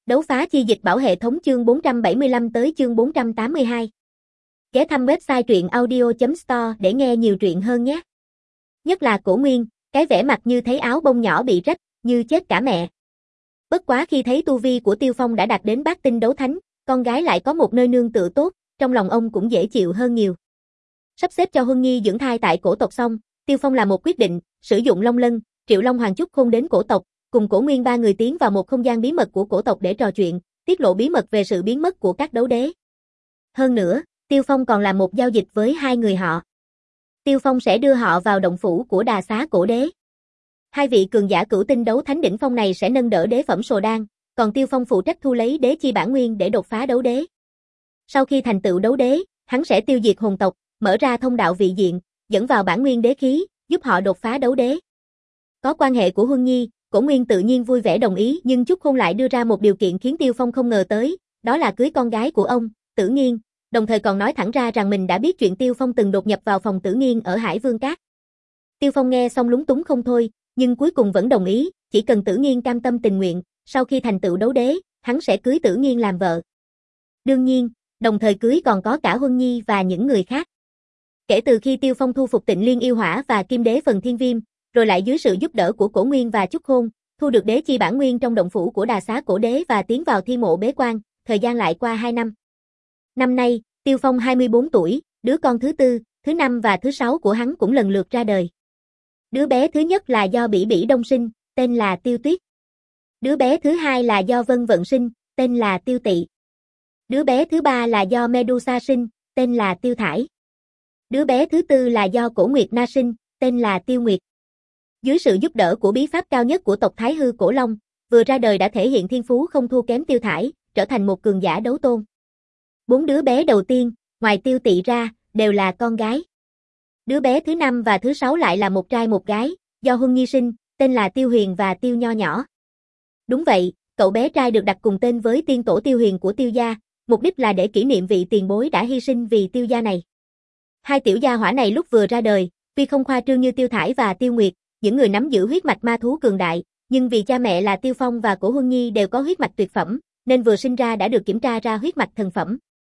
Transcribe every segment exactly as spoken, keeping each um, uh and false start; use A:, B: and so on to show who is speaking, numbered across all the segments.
A: Đấu phá chi dịch bảo hệ thống chương bốn trăm bảy mươi lăm tới chương bốn trăm tám mươi hai. Ghé thăm website truyện audio chấm store để nghe nhiều truyện hơn nhé. Nhất là Cổ Nguyên, cái vẻ mặt như thấy áo bông nhỏ bị rách, như chết cả mẹ. Bất quá khi thấy tu vi của Tiêu Phong đã đạt đến bát tinh đấu thánh, con gái lại có một nơi nương tựa tốt, trong lòng ông cũng dễ chịu hơn nhiều. Sắp xếp cho Huân Nhi dưỡng thai tại cổ tộc xong, Tiêu Phong làm một quyết định, sử dụng Long Lân, Triệu Long Hoàng Chúc Khôn đến cổ tộc, cùng Cổ Nguyên ba người tiến vào một không gian bí mật của cổ tộc để trò chuyện, tiết lộ bí mật về sự biến mất của các đấu đế. Hơn nữa, Tiêu Phong còn làm một giao dịch với hai người họ. Tiêu Phong sẽ đưa họ vào động phủ của Đà Xá Cổ Đế. Hai vị cường giả cửu tinh đấu thánh đỉnh phong này sẽ nâng đỡ đế phẩm Sồ Đan, còn Tiêu Phong phụ trách thu lấy đế chi bản nguyên để đột phá đấu đế. Sau khi thành tựu đấu đế, hắn sẽ tiêu diệt hồn tộc, mở ra thông đạo vị diện, dẫn vào bản nguyên đế khí, giúp họ đột phá đấu đế. Có quan hệ của Huân Nhi, Cổ Nguyên tự nhiên vui vẻ đồng ý, nhưng Chúc Khôn lại đưa ra một điều kiện khiến Tiêu Phong không ngờ tới, đó là cưới con gái của ông, Tử Nghiên, đồng thời còn nói thẳng ra rằng mình đã biết chuyện Tiêu Phong từng đột nhập vào phòng Tử Nghiên ở Hải Vương Cát. Tiêu Phong nghe xong lúng túng không thôi, nhưng cuối cùng vẫn đồng ý, chỉ cần Tử Nghiên cam tâm tình nguyện, sau khi thành tựu đấu đế, hắn sẽ cưới Tử Nghiên làm vợ. Đương nhiên, đồng thời cưới còn có cả Huân Nhi và những người khác. Kể từ khi Tiêu Phong thu phục Tịnh Liên Yêu Hỏa và Kim Đế Phần Thiên Viêm, rồi lại dưới sự giúp đỡ của Cổ Nguyên và Chúc Khôn, thu được đế chi bản nguyên trong động phủ của Đà Xá Cổ Đế và tiến vào thi mộ bế quan, thời gian lại qua hai năm. Năm nay, Tiêu Phong hai mươi bốn tuổi, đứa con thứ tư, thứ năm và thứ sáu của hắn cũng lần lượt ra đời. Đứa bé thứ nhất là do Bỉ Bỉ Đông sinh, tên là Tiêu Tuyết. Đứa bé thứ hai là do Vân Vận sinh, tên là Tiêu Tị. Đứa bé thứ ba là do Medusa sinh, tên là Tiêu Thải. Đứa bé thứ tư là do Cổ Nguyệt Na sinh, tên là Tiêu Nguyệt. Dưới sự giúp đỡ của bí pháp cao nhất của tộc Thái Hư Cổ Long, vừa ra đời đã thể hiện thiên phú không thua kém Tiêu Thải, trở thành một cường giả đấu tôn. Bốn đứa bé đầu tiên, ngoài Tiêu Tị ra, đều là con gái. Đứa bé thứ năm và thứ sáu lại là một trai một gái, do Huân Nhi sinh, tên là Tiêu Huyền và Tiêu Nho Nhỏ. Đúng vậy, cậu bé trai được đặt cùng tên với tiên tổ Tiêu Huyền của Tiêu gia, mục đích là để kỷ niệm vị tiền bối đã hy sinh vì Tiêu gia này. Hai tiểu gia hỏa này lúc vừa ra đời, tuy không khoa trương như Tiêu Thải và Tiêu Nguyệt, những người nắm giữ huyết mạch ma thú cường đại, nhưng vì cha mẹ là Tiêu Phong và Cổ Huân Nhi đều có huyết mạch tuyệt phẩm, nên vừa sinh ra đã được kiểm tra ra huyết mạch thần phẩm.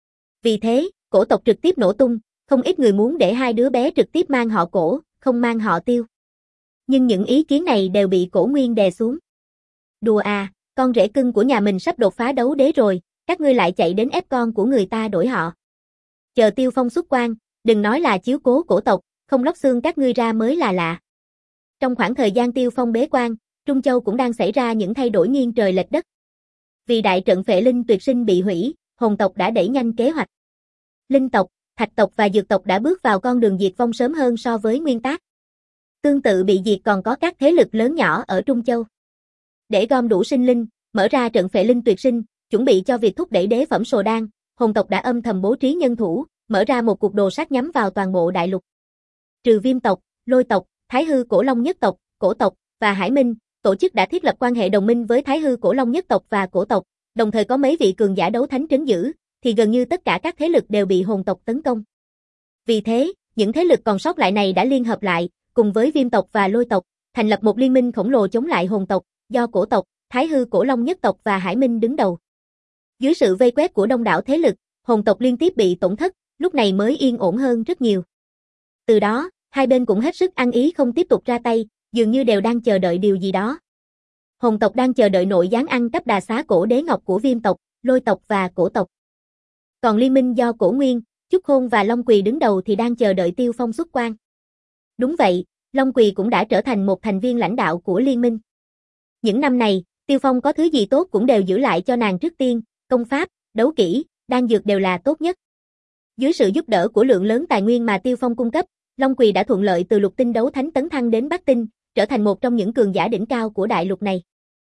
A: Vì thế, cổ tộc trực tiếp nổ tung, không ít người muốn để hai đứa bé trực tiếp mang họ Cổ, không mang họ Tiêu. Nhưng những ý kiến này đều bị Cổ Nguyên đè xuống. Đùa à, con rể cưng của nhà mình sắp đột phá đấu đế rồi, các ngươi lại chạy đến ép con của người ta đổi họ. Chờ Tiêu Phong xuất quan, đừng nói là chiếu cố cổ tộc, không lóc xương các ngươi ra mới là lạ. Trong khoảng thời gian Tiêu Phong bế quan, Trung Châu cũng đang xảy ra những thay đổi nghiêng trời lệch đất. Vì đại trận Phệ Linh Tuyệt Sinh bị hủy, hồn tộc đã đẩy nhanh kế hoạch. Linh tộc, thạch tộc và dược tộc đã bước vào con đường diệt vong sớm hơn so với nguyên tắc. Tương tự bị diệt còn có các thế lực lớn nhỏ ở Trung Châu. Để gom đủ sinh linh, mở ra trận Phệ Linh Tuyệt Sinh, chuẩn bị cho việc thúc đẩy đế phẩm Sồ Đan, hồn tộc đã âm thầm bố trí nhân thủ, mở ra một cuộc đồ sát nhắm vào toàn bộ đại lục. Trừ Viêm tộc, Lôi tộc, Thái Hư Cổ Long nhất tộc, Cổ tộc và Hải Minh, tổ chức đã thiết lập quan hệ đồng minh với Thái Hư Cổ Long nhất tộc và Cổ tộc, đồng thời có mấy vị cường giả đấu thánh trấn giữ, thì gần như tất cả các thế lực đều bị hồn tộc tấn công. Vì thế, những thế lực còn sót lại này đã liên hợp lại, cùng với Viêm tộc và Lôi tộc, thành lập một liên minh khổng lồ chống lại hồn tộc, do Cổ tộc, Thái Hư Cổ Long nhất tộc và Hải Minh đứng đầu. Dưới sự vây quét của đông đảo thế lực, hồn tộc liên tiếp bị tổn thất, lúc này mới yên ổn hơn rất nhiều. Từ đó, hai bên cũng hết sức ăn ý không tiếp tục ra tay, dường như đều đang chờ đợi điều gì đó. Hồn tộc đang chờ đợi nội gián ăn cắp Đà Xá Cổ Đế ngọc của Viêm tộc, Lôi tộc và Cổ tộc. Còn liên minh do Cổ Nguyên, Chúc Khôn và Long Quỳ đứng đầu thì đang chờ đợi Tiêu Phong xuất quan. Đúng vậy, Long Quỳ cũng đã trở thành một thành viên lãnh đạo của liên minh. Những năm này, Tiêu Phong có thứ gì tốt cũng đều giữ lại cho nàng trước tiên, công pháp, đấu kỹ, đan dược đều là tốt nhất. Dưới sự giúp đỡ của lượng lớn tài nguyên mà Tiêu Phong cung cấp, Long Quỳ đã thuận lợi từ lục tinh đấu thánh tấn thăng đến bát tinh, trở thành một trong những cường giả đỉnh cao của đại lục này.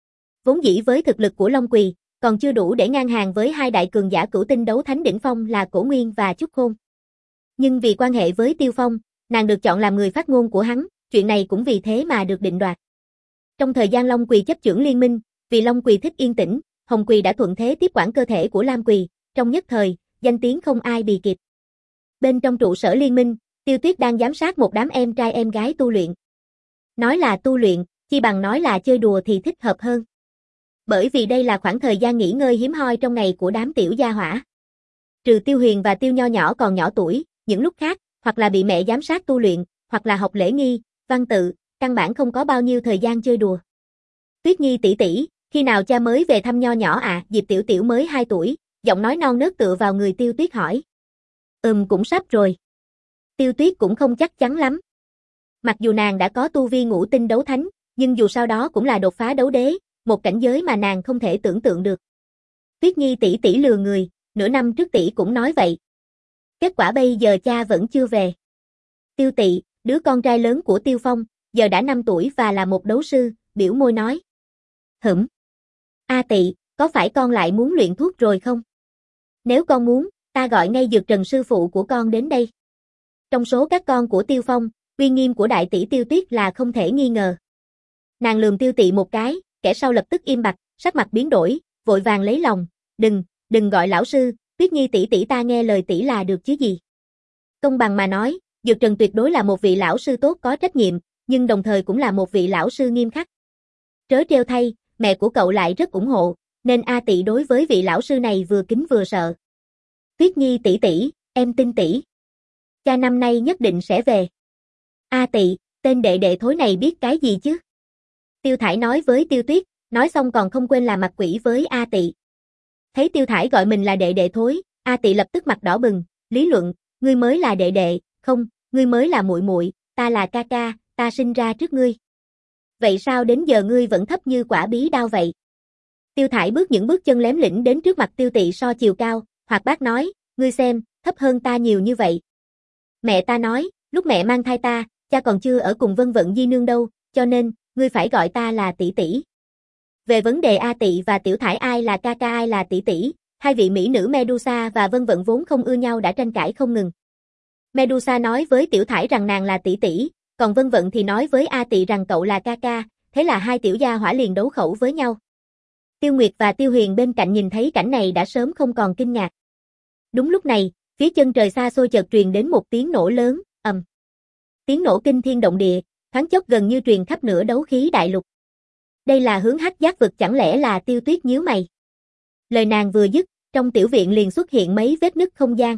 A: Vốn dĩ với thực lực của Long Quỳ, còn chưa đủ để ngang hàng với hai đại cường giả cửu tinh đấu thánh đỉnh phong là Cổ Nguyên và Chúc Khôn. Nhưng vì quan hệ với Tiêu Phong, nàng được chọn làm người phát ngôn của hắn, chuyện này cũng vì thế mà được định đoạt. Trong thời gian Long Quỳ chấp chưởng liên minh, vì Long Quỳ thích yên tĩnh, Hồng Quỳ đã thuận thế tiếp quản cơ thể của Lam Quỳ, trong nhất thời, danh tiếng không ai bì kịp. Bên trong trụ sở liên minh, Tiêu Tuyết đang giám sát một đám em trai em gái tu luyện. Nói là tu luyện, chi bằng nói là chơi đùa thì thích hợp hơn. Bởi vì đây là khoảng thời gian nghỉ ngơi hiếm hoi trong ngày của đám tiểu gia hỏa. Trừ Tiêu Huyền và Tiêu Nho nhỏ còn nhỏ tuổi, những lúc khác, hoặc là bị mẹ giám sát tu luyện, hoặc là học lễ nghi, văn tự, căn bản không có bao nhiêu thời gian chơi đùa. Tuyết Nhi tỷ tỷ, khi nào cha mới về thăm Nho nhỏ à? Diệp Tiểu Tiểu mới hai tuổi, giọng nói non nớt tựa vào người Tiêu Tuyết hỏi. Ừm cũng sắp rồi. Tiêu Tuyết cũng không chắc chắn lắm. Mặc dù nàng đã có tu vi ngũ tinh đấu thánh, nhưng dù sao đó cũng là đột phá đấu đế, một cảnh giới mà nàng không thể tưởng tượng được. Tuyết Nhi tỷ tỷ lừa người, nửa năm trước tỷ cũng nói vậy. Kết quả bây giờ cha vẫn chưa về. Tiêu Tị, đứa con trai lớn của Tiêu Phong, giờ đã năm tuổi và là một đấu sư, biểu môi nói. Hửm. A Tị, có phải con lại muốn luyện thuốc rồi không? Nếu con muốn, ta gọi ngay Dược Trần sư phụ của con đến đây. Trong số các con của Tiêu Phong, uy nghiêm của đại tỷ Tiêu Tuyết là không thể nghi ngờ. Nàng lườm Tiêu Tị một cái, kẻ sau lập tức im bặt, sắc mặt biến đổi, vội vàng lấy lòng, đừng, đừng gọi lão sư, Tuyết Nhi tỷ tỷ ta nghe lời tỷ là được chứ gì. Công bằng mà nói, Dược Trần tuyệt đối là một vị lão sư tốt có trách nhiệm, nhưng đồng thời cũng là một vị lão sư nghiêm khắc. Trớ trêu thay, mẹ của cậu lại rất ủng hộ, nên A Tị đối với vị lão sư này vừa kính vừa sợ. Tuyết Nhi tỷ tỷ, em tin tỷ. Cha năm nay nhất định sẽ về. A Tị, tên đệ đệ thối này biết cái gì chứ? Tiêu Thải nói với Tiêu Tuyết, nói xong còn không quên làm mặt quỷ với A Tị. Thấy Tiêu Thải gọi mình là đệ đệ thối, A Tị lập tức mặt đỏ bừng, lý luận, ngươi mới là đệ đệ, không, ngươi mới là muội muội, ta là ca ca, ta sinh ra trước ngươi. Vậy sao đến giờ ngươi vẫn thấp như quả bí đao vậy? Tiêu Thải bước những bước chân lém lĩnh đến trước mặt Tiêu Tị so chiều cao, hoạt bát nói, ngươi xem, thấp hơn ta nhiều như vậy. Mẹ ta nói, lúc mẹ mang thai ta, cha còn chưa ở cùng Vân Vận Di nương đâu, cho nên, ngươi phải gọi ta là tỷ tỷ. Về vấn đề A Tị và Tiểu Thải ai là ca ca ai là tỷ tỷ, hai vị mỹ nữ Medusa và Vân Vận vốn không ưa nhau đã tranh cãi không ngừng. Medusa nói với Tiểu Thải rằng nàng là tỷ tỷ, còn Vân Vận thì nói với A Tị rằng cậu là ca ca, thế là hai tiểu gia hỏa liền đấu khẩu với nhau. Tiêu Nguyệt và Tiêu Huyền bên cạnh nhìn thấy cảnh này đã sớm không còn kinh ngạc. Đúng lúc này, phía chân trời xa xôi chợt truyền đến một tiếng nổ lớn, ầm. Tiếng nổ kinh thiên động địa, thoáng chốc gần như truyền khắp nửa đấu khí đại lục. Đây là hướng Hắc Giác vực chẳng lẽ là Tiêu Tuyết nhíu mày. Lời nàng vừa dứt, trong tiểu viện liền xuất hiện mấy vết nứt không gian.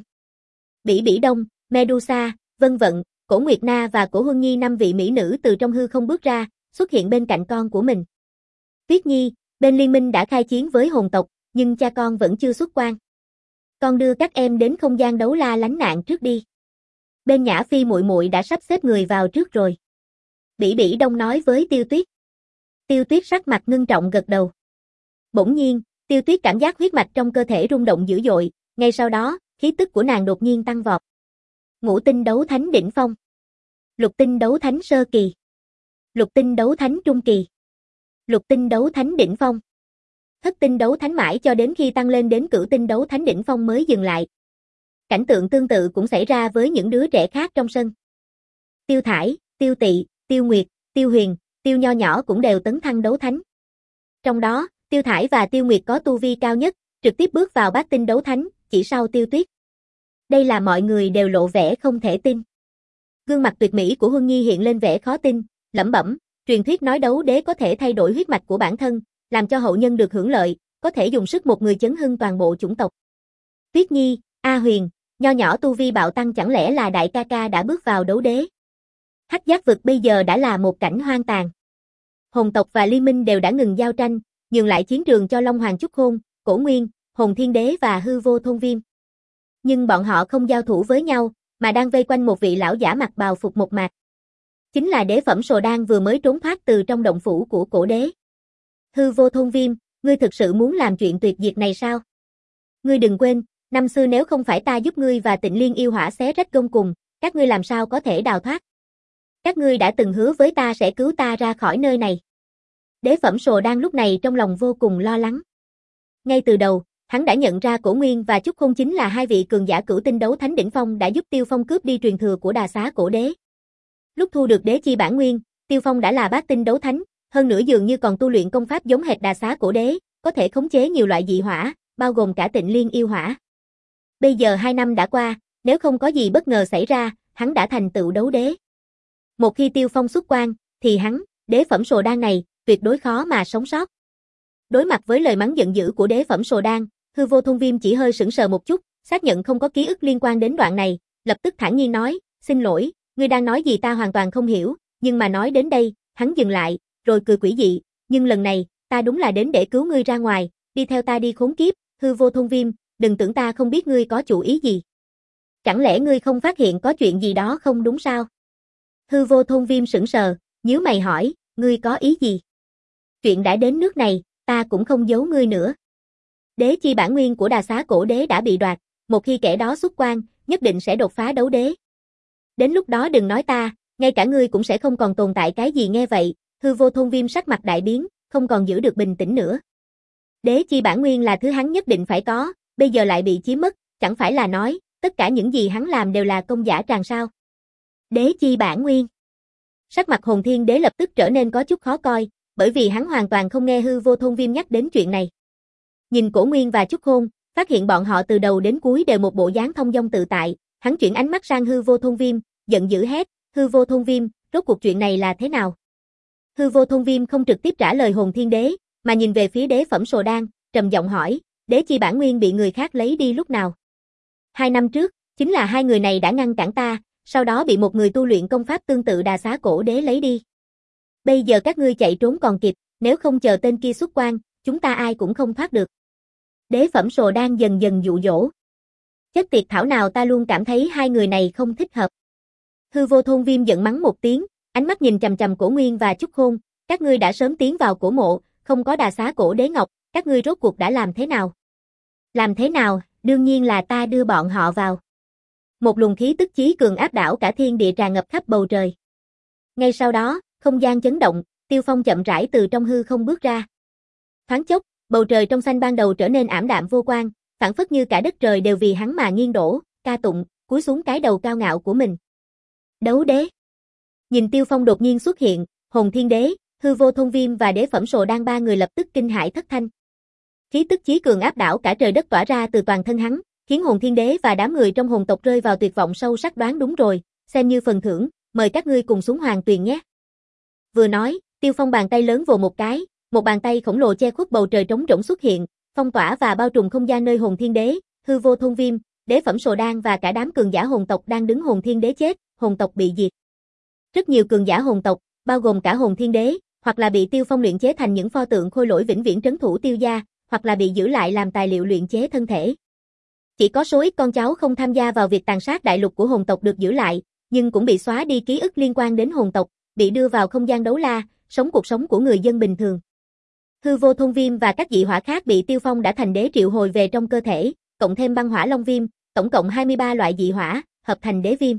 A: Bỉ Bỉ Đông, Medusa, Vân Vận, Cổ Nguyệt Na và Cổ Huân Nhi năm vị mỹ nữ từ trong hư không bước ra, xuất hiện bên cạnh con của mình. Tuyết Nhi, bên liên minh đã khai chiến với hồn tộc, nhưng cha con vẫn chưa xuất quan. Con đưa các em đến không gian đấu la lánh nạn trước đi. Bên Nhã Phi muội muội đã sắp xếp người vào trước rồi. Bỉ Bỉ Đông nói với Tiêu Tuyết. Tiêu Tuyết sắc mặt ngưng trọng gật đầu. Bỗng nhiên, Tiêu Tuyết cảm giác huyết mạch trong cơ thể rung động dữ dội, ngay sau đó, khí tức của nàng đột nhiên tăng vọt. Ngũ tinh đấu thánh đỉnh phong, lục tinh đấu thánh sơ kỳ, lục tinh đấu thánh trung kỳ, lục tinh đấu thánh đỉnh phong, thất tinh đấu thánh mãi cho đến khi tăng lên đến cửu tinh đấu thánh đỉnh phong mới dừng lại. Cảnh tượng tương tự cũng xảy ra với những đứa trẻ khác trong sân. Tiêu Thải, Tiêu Tị, Tiêu Nguyệt, Tiêu Huyền, Tiêu Nho nhỏ cũng đều tấn thăng đấu thánh. Trong đó, Tiêu Thải và Tiêu Nguyệt có tu vi cao nhất, trực tiếp bước vào bát tinh đấu thánh, chỉ sau Tiêu Tuyết. Đây là mọi người đều lộ vẻ không thể tin. Gương mặt tuyệt mỹ của Huân Nhi hiện lên vẻ khó tin, lẩm bẩm, truyền thuyết nói đấu đế có thể thay đổi huyết mạch của bản thân, làm cho hậu nhân được hưởng lợi, có thể dùng sức một người chấn hưng toàn bộ chủng tộc. Tuyết Nhi, A Huyền, Nho nhỏ tu vi bạo tăng chẳng lẽ là đại ca ca đã bước vào đấu đế. Hắc Giác vực bây giờ đã là một cảnh hoang tàn. Hồn tộc và liên minh đều đã ngừng giao tranh, nhường lại chiến trường cho Long Hoàng Chúc Khôn, Cổ Nguyên, Hồn Thiên Đế và Hư Vô Thôn Viêm. Nhưng bọn họ không giao thủ với nhau, mà đang vây quanh một vị lão giả mặc bào phục một mạc. Chính là đế phẩm Sồ Đan vừa mới trốn thoát từ trong động phủ của cổ đế. Hư Vô Thôn Viêm, ngươi thực sự muốn làm chuyện tuyệt diệt này sao? Ngươi đừng quên, năm xưa nếu không phải ta giúp ngươi và Tịnh Liên yêu hỏa xé rách gông cùng, các ngươi làm sao có thể đào thoát? Các ngươi đã từng hứa với ta sẽ cứu ta ra khỏi nơi này. Đế phẩm Sồ Đan lúc này trong lòng vô cùng lo lắng. Ngay từ đầu, hắn đã nhận ra Cổ Nguyên và Chúc Khôn chính là hai vị cường giả cửu tinh đấu thánh đỉnh phong đã giúp Tiêu Phong cướp đi truyền thừa của Đà Xá cổ đế. Lúc thu được đế chi bản nguyên, Tiêu Phong đã là bát tinh đấu thánh, hơn nữa dường như còn tu luyện công pháp giống hệt Đà Xá cổ đế, có thể khống chế nhiều loại dị hỏa, bao gồm cả Tịnh Liên yêu hỏa. Bây giờ hai năm đã qua, nếu không có gì bất ngờ xảy ra, hắn đã thành tựu đấu đế. Một khi Tiêu Phong xuất quan, thì hắn, đế phẩm Sồ Đan này, tuyệt đối khó mà sống sót. Đối mặt với lời mắng giận dữ của đế phẩm Sồ Đan, Hư Vô Thôn Viêm chỉ hơi sững sờ một chút, xác nhận không có ký ức liên quan đến đoạn này, lập tức thản nhiên nói, xin lỗi, ngươi đang nói gì ta hoàn toàn không hiểu, nhưng mà nói đến đây, hắn dừng lại, rồi cười quỷ dị, nhưng lần này, ta đúng là đến để cứu ngươi ra ngoài, đi theo ta đi khốn kiếp, Hư Vô Thôn Viêm, đừng tưởng ta không biết ngươi có chủ ý gì. Chẳng lẽ ngươi không phát hiện có chuyện gì đó không đúng sao? Hư Vô Thôn Viêm sững sờ, nhíu mày hỏi, ngươi có ý gì? Chuyện đã đến nước này, ta cũng không giấu ngươi nữa. Đế chi bản nguyên của Đà Xá Cổ Đế đã bị đoạt, một khi kẻ đó xuất quan, nhất định sẽ đột phá đấu đế. Đến lúc đó đừng nói ta, ngay cả ngươi cũng sẽ không còn tồn tại cái gì nghe vậy, Hư Vô Thôn Viêm sắc mặt đại biến, không còn giữ được bình tĩnh nữa. Đế chi bản nguyên là thứ hắn nhất định phải có, bây giờ lại bị chiếm mất, chẳng phải là nói, tất cả những gì hắn làm đều là công giả tràng sao? Đế chi bản nguyên. Sắc mặt Hồn Thiên Đế lập tức trở nên có chút khó coi, bởi vì hắn hoàn toàn không nghe Hư Vô Thôn Viêm nhắc đến chuyện này. Nhìn Cổ Nguyên và Chúc Khôn, phát hiện bọn họ từ đầu đến cuối đều một bộ dáng thông dong tự tại, hắn chuyển ánh mắt sang Hư Vô Thôn Viêm, giận dữ hét, Hư Vô Thôn Viêm, rốt cuộc chuyện này là thế nào? Hư Vô Thôn Viêm không trực tiếp trả lời Hồn Thiên Đế, mà nhìn về phía đế phẩm Sồ Đan, trầm giọng hỏi, đế chi bản nguyên bị người khác lấy đi lúc nào? Hai năm trước, chính là hai người này đã ngăn cản ta, sau đó bị một người tu luyện công pháp tương tự Đà Xá Cổ Đế lấy đi. Bây giờ các ngươi chạy trốn còn kịp, nếu không chờ tên kia xuất quan, chúng ta ai cũng không thoát được. Đế phẩm Sồ Đan dần dần dụ dỗ. Chất tiệt thảo nào ta luôn cảm thấy hai người này không thích hợp. Hư Vô Thôn Viêm giận mắng một tiếng, ánh mắt nhìn chằm chằm Cổ Nguyên và Chúc Khôn, các ngươi đã sớm tiến vào cổ mộ, không có Đà Xá Cổ Đế ngọc, các ngươi rốt cuộc đã làm thế nào? Làm thế nào, đương nhiên là ta đưa bọn họ vào. Một luồng khí tức chí cường áp đảo cả thiên địa tràn ngập khắp bầu trời. Ngay sau đó, không gian chấn động, Tiêu Phong chậm rãi từ trong hư không bước ra. Thoáng chốc, bầu trời trong xanh ban đầu trở nên ảm đạm vô quang, phảng phất như cả đất trời đều vì hắn mà nghiêng đổ, ca tụng, cúi xuống cái đầu cao ngạo của mình. Đấu đế. Nhìn Tiêu Phong đột nhiên xuất hiện, Hồn Thiên Đế, Hư Vô Thôn Viêm và đế phẩm Sồ Đan ba người lập tức kinh hãi thất thanh. Khí tức chí cường áp đảo cả trời đất tỏa ra từ toàn thân hắn, khiến Hồn Thiên Đế và đám người trong hồn tộc rơi vào tuyệt vọng sâu sắc đoán đúng rồi, xem như phần thưởng, mời các ngươi cùng xuống Hoàng Tuyền nhé. Vừa nói, Tiêu Phong bàn tay lớn vồ một cái, một bàn tay khổng lồ che khuất bầu trời trống rỗng xuất hiện, phong tỏa và bao trùm không gian nơi Hồn Thiên Đế, Hư Vô Thôn Viêm, đế phẩm Sồ Đan và cả đám cường giả hồn tộc đang đứng. Hồn Thiên Đế chết, hồn tộc bị diệt. Rất nhiều cường giả hồn tộc, bao gồm cả Hồn Thiên Đế, hoặc là bị Tiêu Phong luyện chế thành những pho tượng khôi lỗi vĩnh viễn trấn thủ Tiêu gia, hoặc là bị giữ lại làm tài liệu luyện chế thân thể. Chỉ có số ít con cháu không tham gia vào việc tàn sát đại lục của hồn tộc được giữ lại, nhưng cũng bị xóa đi ký ức liên quan đến hồn tộc, bị đưa vào không gian đấu la, sống cuộc sống của người dân bình thường. Hư Vô Thôn Viêm và các dị hỏa khác bị Tiêu Phong đã thành đế triệu hồi về trong cơ thể, cộng thêm băng hỏa long viêm, tổng cộng hai mươi ba loại dị hỏa, hợp thành đế viêm.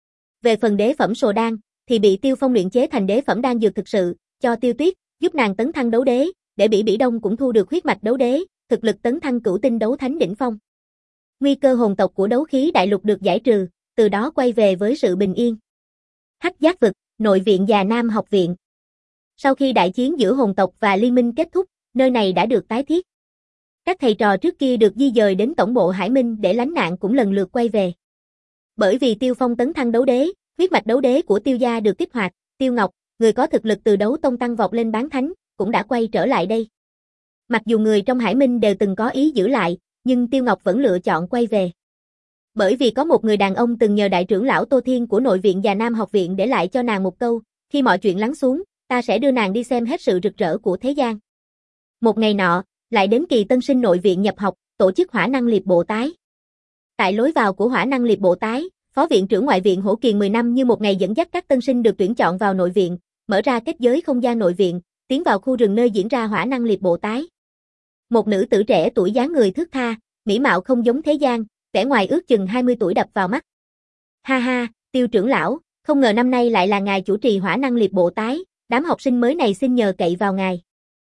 A: Về phần đế phẩm Sồ Đan, thì bị Tiêu Phong luyện chế thành đế phẩm đan dược thực sự, cho Tiêu Tuyết, giúp nàng tấn thăng đấu đế, để Bỉ Bỉ Đông cũng thu được huyết mạch đấu đế, thực lực tấn thăng cửu tinh đấu thánh đỉnh phong. Nguy cơ hồn tộc của đấu khí đại lục được giải trừ, từ đó quay về với sự bình yên. Hắc Giác vực, nội viện Già Nam học viện. Sau khi đại chiến giữa hồn tộc và liên minh kết thúc, nơi này đã được tái thiết. Các thầy trò trước kia được di dời đến tổng bộ Hải Minh để lánh nạn cũng lần lượt quay về. Bởi vì Tiêu Phong tấn thăng đấu đế, huyết mạch đấu đế của Tiêu gia được kích hoạt, Tiêu Ngọc, người có thực lực từ đấu tông tăng vọt lên bán thánh, cũng đã quay trở lại đây. Mặc dù người trong Hải Minh đều từng có ý giữ lại, nhưng Tiêu Ngọc vẫn lựa chọn quay về. Bởi vì có một người đàn ông từng nhờ đại trưởng lão Tô Thiên của nội viện Già Nam học viện để lại cho nàng một câu, khi mọi chuyện lắng xuống, ta sẽ đưa nàng đi xem hết sự rực rỡ của thế gian. Một ngày nọ, lại đến kỳ tân sinh nội viện nhập học, tổ chức hỏa năng liệt bộ tái. Tại lối vào của hỏa năng liệt bộ tái, phó viện trưởng ngoại viện Hổ Kiền mười năm như một ngày dẫn dắt các tân sinh được tuyển chọn vào nội viện, mở ra kết giới không gian nội viện, tiến vào khu rừng nơi diễn ra hỏa năng liệt bộ tái. Một nữ tử trẻ tuổi dáng người thướt tha, mỹ mạo không giống thế gian, vẻ ngoài ước chừng hai mươi tuổi đập vào mắt. Ha ha, Tiêu trưởng lão, không ngờ năm nay lại là ngài chủ trì hỏa năng liệt bộ tái, đám học sinh mới này xin nhờ cậy vào ngài.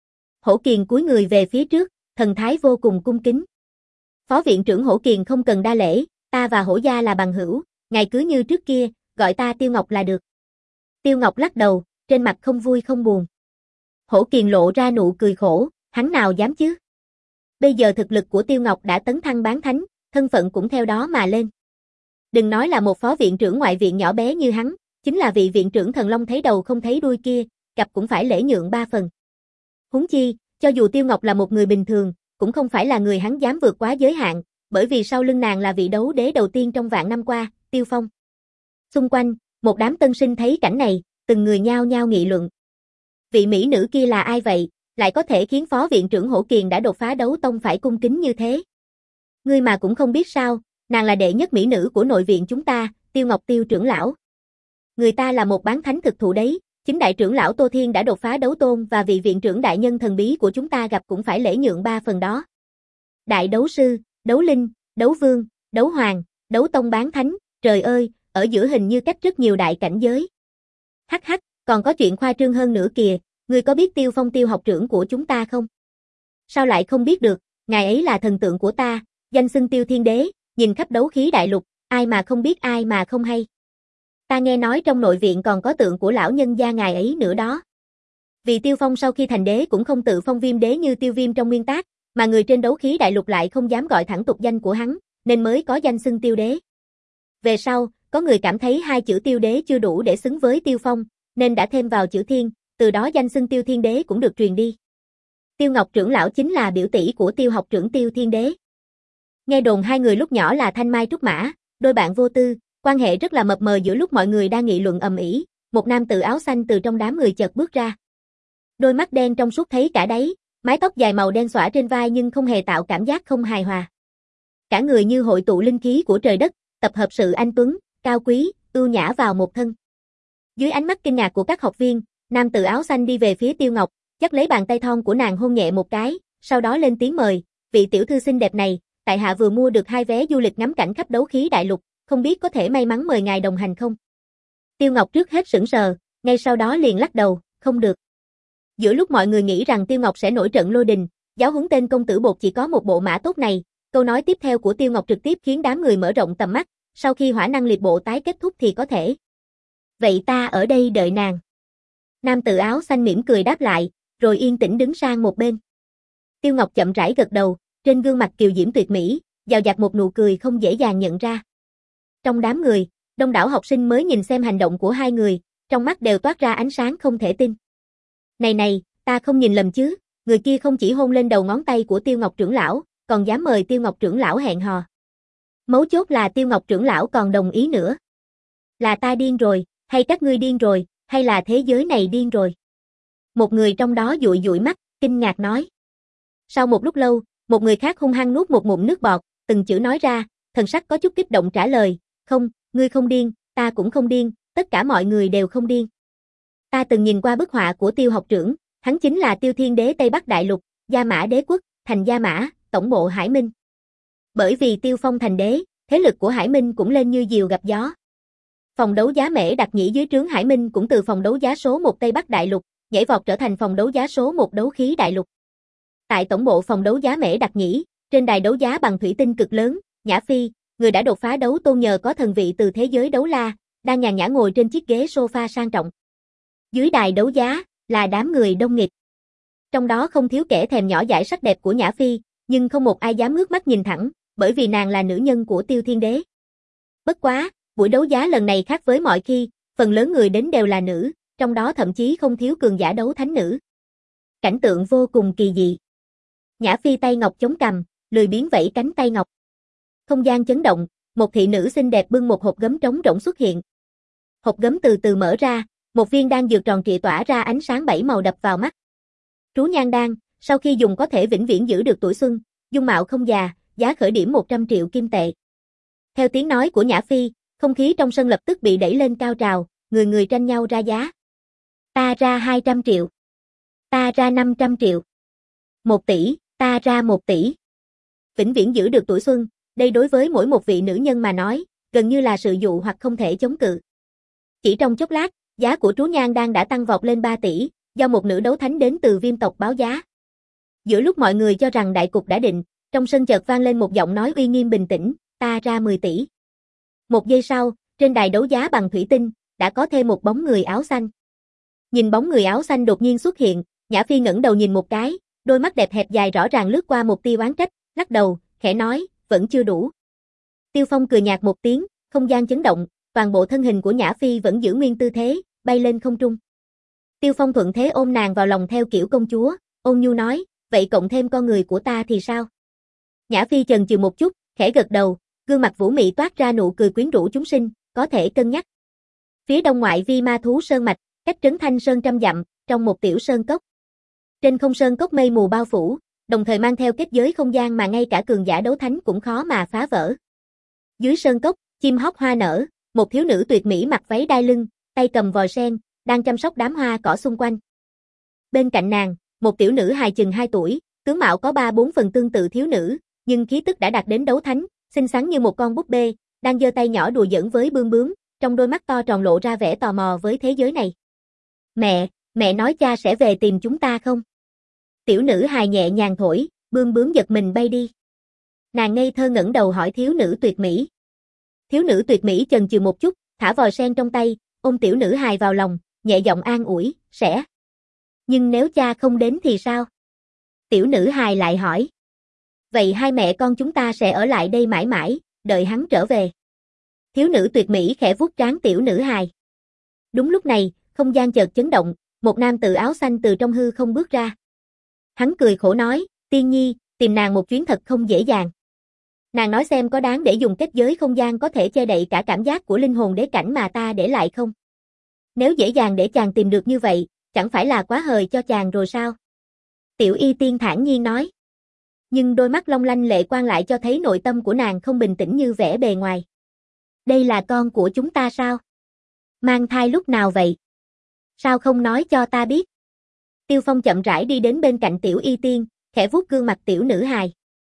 A: Hổ Kiền cúi người về phía trước, thần thái vô cùng cung kính. Phó viện trưởng Hổ Kiền không cần đa lễ, ta và Hổ gia là bằng hữu, ngài cứ như trước kia, gọi ta Tiêu Ngọc là được. Tiêu Ngọc lắc đầu, trên mặt không vui không buồn. Hổ Kiền lộ ra nụ cười khổ, hắn nào dám chứ. Bây giờ thực lực của Tiêu Ngọc đã tấn thăng bán thánh, thân phận cũng theo đó mà lên. Đừng nói là một phó viện trưởng ngoại viện nhỏ bé như hắn, chính là vị viện trưởng thần long thấy đầu không thấy đuôi kia, gặp cũng phải lễ nhượng ba phần. Huống chi, Cho dù Tiêu Ngọc là một người bình thường, cũng không phải là người hắn dám vượt quá giới hạn, bởi vì sau lưng nàng là vị đấu đế đầu tiên trong vạn năm qua, Tiêu Phong. Xung quanh, một đám tân sinh thấy cảnh này, từng người nhao nhao nghị luận. Vị mỹ nữ kia là ai vậy, lại có thể khiến phó viện trưởng Hổ Kiền đã đột phá đấu tông phải cung kính như thế? Ngươi mà cũng không biết sao, nàng là đệ nhất mỹ nữ của nội viện chúng ta, Tiêu Ngọc Tiêu trưởng lão. Người ta là một bán thánh thực thụ đấy, chính đại trưởng lão Tô Thiên đã đột phá đấu tôn và vị viện trưởng đại nhân thần bí của chúng ta gặp cũng phải lễ nhượng ba phần đó. Đại đấu sư, đấu linh, đấu vương, đấu hoàng, đấu tông bán thánh, trời ơi, ở giữa hình như cách rất nhiều đại cảnh giới. Hắc hắc, còn có chuyện khoa trương hơn nữa kìa, ngươi có biết Tiêu Phong Tiêu học trưởng của chúng ta không? Sao lại không biết được, ngài ấy là thần tượng của ta, danh xưng Tiêu Thiên Đế, nhìn khắp đấu khí đại lục, ai mà không biết ai mà không hay. Ta nghe nói trong nội viện còn có tượng của lão nhân gia ngài ấy nữa đó. Vì Tiêu Phong sau khi thành đế cũng không tự phong viêm đế như Tiêu Viêm trong nguyên tác, mà người trên đấu khí đại lục lại không dám gọi thẳng tục danh của hắn, nên mới có danh xưng Tiêu Đế. Về sau, có người cảm thấy hai chữ Tiêu Đế chưa đủ để xứng với Tiêu Phong, nên đã thêm vào chữ Thiên, từ đó danh xưng Tiêu Thiên Đế cũng được truyền đi. Tiêu Ngọc trưởng lão chính là biểu tỷ của Tiêu học trưởng Tiêu Thiên Đế. Nghe đồn hai người lúc nhỏ là thanh mai trúc mã, đôi bạn vô tư, quan hệ rất là mập mờ. Giữa lúc mọi người đang nghị luận ầm ĩ, một nam tử áo xanh từ trong đám người chợt bước ra. Đôi mắt đen trong suốt thấy cả đáy, mái tóc dài màu đen xõa trên vai nhưng không hề tạo cảm giác không hài hòa. Cả người như hội tụ linh khí của trời đất, tập hợp sự anh tuấn, cao quý, ưu nhã vào một thân. Dưới ánh mắt kinh ngạc của các học viên, nam tử áo xanh đi về phía Tiêu Ngọc, dắt lấy bàn tay thon của nàng hôn nhẹ một cái, sau đó lên tiếng mời, vị tiểu thư xinh đẹp này, tại hạ vừa mua được hai vé du lịch ngắm cảnh khắp đấu khí đại lục, không biết có thể may mắn mời ngài đồng hành không? Tiêu Ngọc trước hết sững sờ, ngay sau đó liền lắc đầu, không được. Giữa lúc mọi người nghĩ rằng Tiêu Ngọc sẽ nổi trận lôi đình, giáo huấn tên công tử bột chỉ có một bộ mã tốt này, câu nói tiếp theo của Tiêu Ngọc trực tiếp khiến đám người mở rộng tầm mắt, sau khi hỏa năng liệt bộ tái kết thúc thì có thể. Vậy ta ở đây đợi nàng. Nam tử áo xanh mỉm cười đáp lại, rồi yên tĩnh đứng sang một bên. Tiêu Ngọc chậm rãi gật đầu, trên gương mặt kiều diễm tuyệt mỹ, dào dạt một nụ cười không dễ dàng nhận ra. Trong đám người, đông đảo học sinh mới nhìn xem hành động của hai người, trong mắt đều toát ra ánh sáng không thể tin. Này này, ta không nhìn lầm chứ, người kia không chỉ hôn lên đầu ngón tay của Tiêu Ngọc trưởng lão, còn dám mời Tiêu Ngọc trưởng lão hẹn hò. Mấu chốt là Tiêu Ngọc trưởng lão còn đồng ý nữa. Là ta điên rồi, hay các ngươi điên rồi, hay là thế giới này điên rồi? Một người trong đó dụi dụi mắt, kinh ngạc nói. Sau một lúc lâu, một người khác hung hăng nuốt một ngụm nước bọt, từng chữ nói ra, thần sắc có chút kích động trả lời, không, ngươi không điên, ta cũng không điên, tất cả mọi người đều không điên. Ta từng nhìn qua bức họa của Tiêu học trưởng, hắn chính là Tiêu Thiên Đế Tây Bắc Đại Lục, Gia Mã Đế Quốc, thành Gia Mã, tổng bộ Hải Minh. Bởi vì Tiêu Phong thành đế, thế lực của Hải Minh cũng lên như diều gặp gió. Phòng đấu giá Mễ Đặc Nhĩ dưới trướng Hải Minh cũng từ phòng đấu giá số một Tây Bắc Đại Lục, nhảy vọt trở thành phòng đấu giá số một Đấu Khí Đại Lục. Tại tổng bộ phòng đấu giá Mễ Đặc Nhĩ, trên đài đấu giá bằng thủy tinh cực lớn, Nhã Phi, người đã đột phá đấu tôn nhờ có thần vị từ thế giới đấu la, đang nhàn nhã ngồi trên chiếc ghế sofa sang trọng. Dưới đài đấu giá là đám người đông nghịt. Trong đó không thiếu kẻ thèm nhỏ dãi sắc đẹp của Nhã Phi, nhưng không một ai dám ngước mắt nhìn thẳng, bởi vì nàng là nữ nhân của Tiêu Thiên Đế. Bất quá, buổi đấu giá lần này khác với mọi khi, phần lớn người đến đều là nữ, trong đó thậm chí không thiếu cường giả đấu thánh nữ. Cảnh tượng vô cùng kỳ dị. Nhã Phi tay ngọc chống cằm, lười biếng vẫy cánh tay ngọc. Không gian chấn động, một thị nữ xinh đẹp bưng một hộp gấm trống rỗng xuất hiện. Hộp gấm từ từ mở ra, một viên đan dược tròn trịa tỏa ra ánh sáng bảy màu đập vào mắt. Trú Nhan đan, sau khi dùng có thể vĩnh viễn giữ được tuổi xuân, dung mạo không già, giá khởi điểm một trăm triệu kim tệ. Theo tiếng nói của Nhã Phi, không khí trong sân lập tức bị đẩy lên cao trào, người người tranh nhau ra giá. Ta ra hai trăm triệu. Ta ra năm trăm triệu. Một tỷ, ta ra một tỷ. Vĩnh viễn giữ được tuổi xuân, đây đối với mỗi một vị nữ nhân mà nói, gần như là sự dụ hoặc không thể chống cự. Chỉ trong chốc lát, giá của Trú Nhan đan đã tăng vọt lên ba tỷ, do một nữ đấu thánh đến từ Viêm tộc báo giá. Giữa lúc mọi người cho rằng đại cục đã định, trong sân chợt vang lên một giọng nói uy nghiêm bình tĩnh, ta ra mười tỷ. Một giây sau, trên đài đấu giá bằng thủy tinh, đã có thêm một bóng người áo xanh. Nhìn bóng người áo xanh đột nhiên xuất hiện, Nhã Phi ngẩng đầu nhìn một cái, đôi mắt đẹp hẹp dài rõ ràng lướt qua một tia oán trách, lắc đầu, khẽ nói, vẫn chưa đủ. Tiêu Phong cười nhạt một tiếng, không gian chấn động, toàn bộ thân hình của Nhã Phi vẫn giữ nguyên tư thế, bay lên không trung. Tiêu Phong thuận thế ôm nàng vào lòng theo kiểu công chúa, ôn nhu nói, vậy cộng thêm con người của ta thì sao? Nhã Phi chần chừ một chút, khẽ gật đầu, gương mặt vũ mị toát ra nụ cười quyến rũ chúng sinh, có thể cân nhắc. Phía đông ngoại vi ma thú sơn mạch, cách trấn Thanh Sơn trăm dặm, trong một tiểu sơn cốc. Trên không sơn cốc mây mù bao phủ, đồng thời mang theo kết giới không gian mà ngay cả cường giả đấu thánh cũng khó mà phá vỡ. Dưới sơn cốc, chim hót hoa nở, một thiếu nữ tuyệt mỹ mặc váy đai lưng, tay cầm vòi sen, đang chăm sóc đám hoa cỏ xung quanh. Bên cạnh nàng, một tiểu nữ hài chừng hai tuổi, tướng mạo có ba bốn phần tương tự thiếu nữ, nhưng khí tức đã đạt đến đấu thánh, xinh xắn như một con búp bê, đang giơ tay nhỏ đùa giỡn với bươm bướm, trong đôi mắt to tròn lộ ra vẻ tò mò với thế giới này. Mẹ, mẹ nói cha sẽ về tìm chúng ta không? Tiểu nữ hài nhẹ nhàng thổi, bươm bướm giật mình bay đi. Nàng ngây thơ ngẩng đầu hỏi thiếu nữ tuyệt mỹ. Thiếu nữ tuyệt mỹ chần chừ một chút, thả vòi sen trong tay, ôm tiểu nữ hài vào lòng, nhẹ giọng an ủi, sẽ. Nhưng nếu cha không đến thì sao? Tiểu nữ hài lại hỏi. Vậy hai mẹ con chúng ta sẽ ở lại đây mãi mãi, đợi hắn trở về. Thiếu nữ tuyệt mỹ khẽ vuốt trán tiểu nữ hài. Đúng lúc này, không gian chợt chấn động, một nam tử áo xanh từ trong hư không bước ra. Hắn cười khổ nói, Tiên Nhi, tìm nàng một chuyến thật không dễ dàng. Nàng nói xem có đáng để dùng kết giới không gian có thể che đậy cả cảm giác của linh hồn đế cảnh mà ta để lại không? Nếu dễ dàng để chàng tìm được như vậy, chẳng phải là quá hời cho chàng rồi sao? Tiểu Y Tiên thản nhiên nói. Nhưng đôi mắt long lanh lệ quang lại cho thấy nội tâm của nàng không bình tĩnh như vẻ bề ngoài. Đây là con của chúng ta sao? Mang thai lúc nào vậy? Sao không nói cho ta biết? Tiêu Phong chậm rãi đi đến bên cạnh Tiểu Y Tiên, khẽ vuốt gương mặt tiểu nữ hài.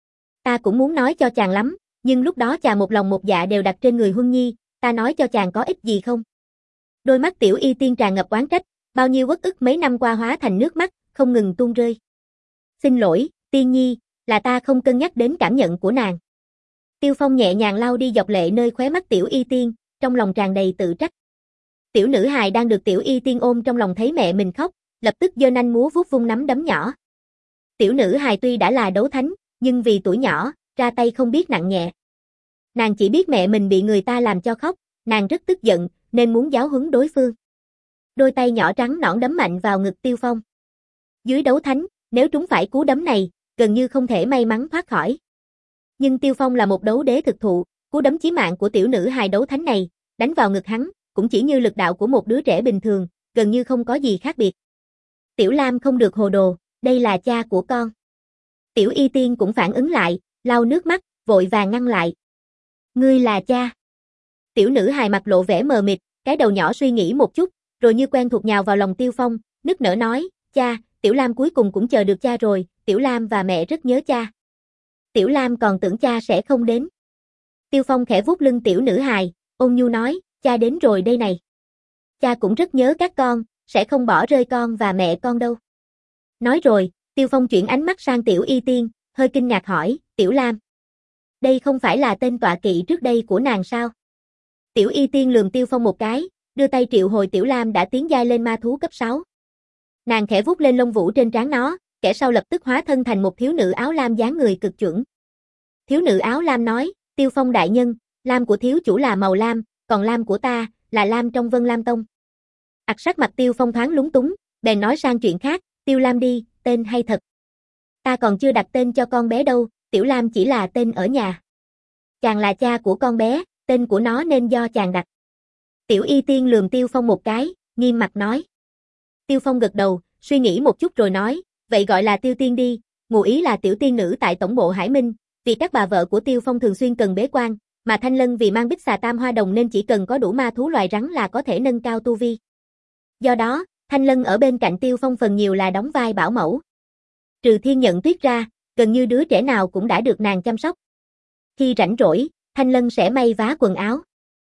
A: Ta cũng muốn nói cho chàng lắm, nhưng lúc đó chàng một lòng một dạ đều đặt trên người Huân Nhi, ta nói cho chàng có ích gì không? Đôi mắt Tiểu Y Tiên tràn ngập oán trách, bao nhiêu uất ức mấy năm qua hóa thành nước mắt, không ngừng tuôn rơi. Xin lỗi, Tiên Nhi, là ta không cân nhắc đến cảm nhận của nàng. Tiêu Phong nhẹ nhàng lau đi giọt lệ nơi khóe mắt Tiểu Y Tiên, trong lòng tràn đầy tự trách. Tiểu nữ hài đang được Tiểu Y Tiên ôm trong lòng thấy mẹ mình khóc, lập tức giơ nanh múa vuốt vung nắm đấm nhỏ. Tiểu nữ hài tuy đã là đấu thánh, nhưng vì tuổi nhỏ, ra tay không biết nặng nhẹ. Nàng chỉ biết mẹ mình bị người ta làm cho khóc, nàng rất tức giận, nên muốn giáo huấn đối phương. Đôi tay nhỏ trắng nõn đấm mạnh vào ngực Tiêu Phong. Dưới đấu thánh, nếu trúng phải cú đấm này, gần như không thể may mắn thoát khỏi. Nhưng Tiêu Phong là một đấu đế thực thụ, cú đấm chí mạng của tiểu nữ hài đấu thánh này, đánh vào ngực hắn, cũng chỉ như lực đạo của một đứa trẻ bình thường, gần như không có gì khác biệt. Tiểu Lam không được hồ đồ, đây là cha của con. Tiểu Y Tiên cũng phản ứng lại, lau nước mắt, vội vàng ngăn lại. Ngươi là cha. Tiểu nữ hài mặt lộ vẻ mờ mịt, cái đầu nhỏ suy nghĩ một chút, rồi như quen thuộc nhào vào lòng Tiêu Phong, nức nở nói, cha, Tiểu Lam cuối cùng cũng chờ được cha rồi, Tiểu Lam và mẹ rất nhớ cha. Tiểu Lam còn tưởng cha sẽ không đến. Tiêu Phong khẽ vuốt lưng tiểu nữ hài, ôn nhu nói, cha đến rồi đây này. Cha cũng rất nhớ các con, sẽ không bỏ rơi con và mẹ con đâu. Nói rồi, Tiêu Phong chuyển ánh mắt sang Tiểu Y Tiên, hơi kinh ngạc hỏi, Tiểu Lam. Đây không phải là tên tọa kỵ trước đây của nàng sao? Tiểu Y Tiên lườm Tiêu Phong một cái, đưa tay triệu hồi Tiểu Lam đã tiến giai lên ma thú cấp sáu. Nàng khẽ vuốt lên lông vũ trên trán nó, kẻ sau lập tức hóa thân thành một thiếu nữ áo lam dáng người cực chuẩn. Thiếu nữ áo lam nói, Tiêu Phong đại nhân, lam của thiếu chủ là màu lam, còn lam của ta, là lam trong Vân Lam Tông. Ặc sắc mặt Tiêu Phong thoáng lúng túng, bèn nói sang chuyện khác, Tiêu Lam đi, tên hay thật. Ta còn chưa đặt tên cho con bé đâu, Tiểu Lam chỉ là tên ở nhà. Chàng là cha của con bé, tên của nó nên do chàng đặt. Tiểu Y Tiên lườm Tiêu Phong một cái, nghiêm mặt nói. Tiêu Phong gật đầu, suy nghĩ một chút rồi nói, vậy gọi là Tiêu Tiên đi, ngụ ý là tiểu tiên nữ tại tổng bộ Hải Minh, vì các bà vợ của Tiêu Phong thường xuyên cần bế quan, mà Thanh Lân vì mang bích xà tam hoa đồng nên chỉ cần có đủ ma thú loài rắn là có thể nâng cao tu vi. Do đó, Thanh Lân ở bên cạnh Tiêu Phong phần nhiều là đóng vai bảo mẫu. Trừ Thiên Nhận Tuyết ra, gần như đứa trẻ nào cũng đã được nàng chăm sóc. Khi rảnh rỗi, Thanh Lân sẽ may vá quần áo.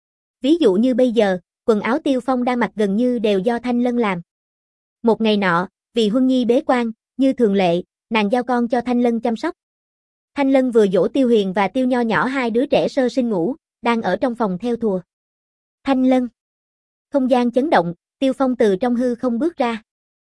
A: Ví dụ như bây giờ, quần áo Tiêu Phong đang mặc gần như đều do Thanh Lân làm. Một ngày nọ, vì Huân Nhi bế quan, như thường lệ, nàng giao con cho Thanh Lân chăm sóc. Thanh Lân vừa dỗ Tiêu Huyền và Tiêu Nho nhỏ hai đứa trẻ sơ sinh ngủ, đang ở trong phòng theo thùa. Thanh Lân. Không gian chấn động, Tiêu Phong từ trong hư không bước ra.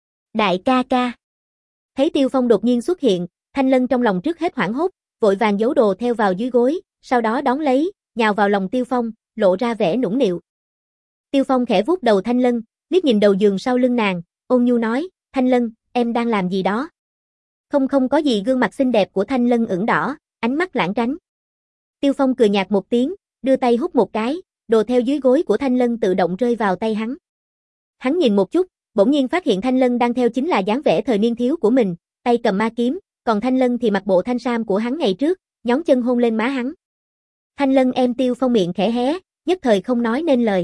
A: Đại ca ca. Thấy Tiêu Phong đột nhiên xuất hiện, Thanh Lân trong lòng trước hết hoảng hốt, vội vàng giấu đồ theo vào dưới gối, sau đó đón lấy, nhào vào lòng Tiêu Phong, lộ ra vẻ nũng nịu. Tiêu Phong khẽ vuốt đầu Thanh Lân, liếc nhìn đầu giường sau lưng nàng, ôn nhu nói, Thanh Lân, em đang làm gì đó? Không không có gì, gương mặt xinh đẹp của Thanh Lân ửng đỏ, ánh mắt lãng tránh. Tiêu Phong cười nhạt một tiếng, đưa tay hút một cái, đồ theo dưới gối của Thanh Lân tự động rơi vào tay hắn. Hắn nhìn một chút, bỗng nhiên phát hiện Thanh Lân đang theo chính là dáng vẻ thời niên thiếu của mình, tay cầm ma kiếm, còn Thanh Lân thì mặc bộ thanh sam của hắn ngày trước, nhón chân hôn lên má hắn. Thanh Lân em Tiêu Phong miệng khẽ hé, nhất thời không nói nên lời.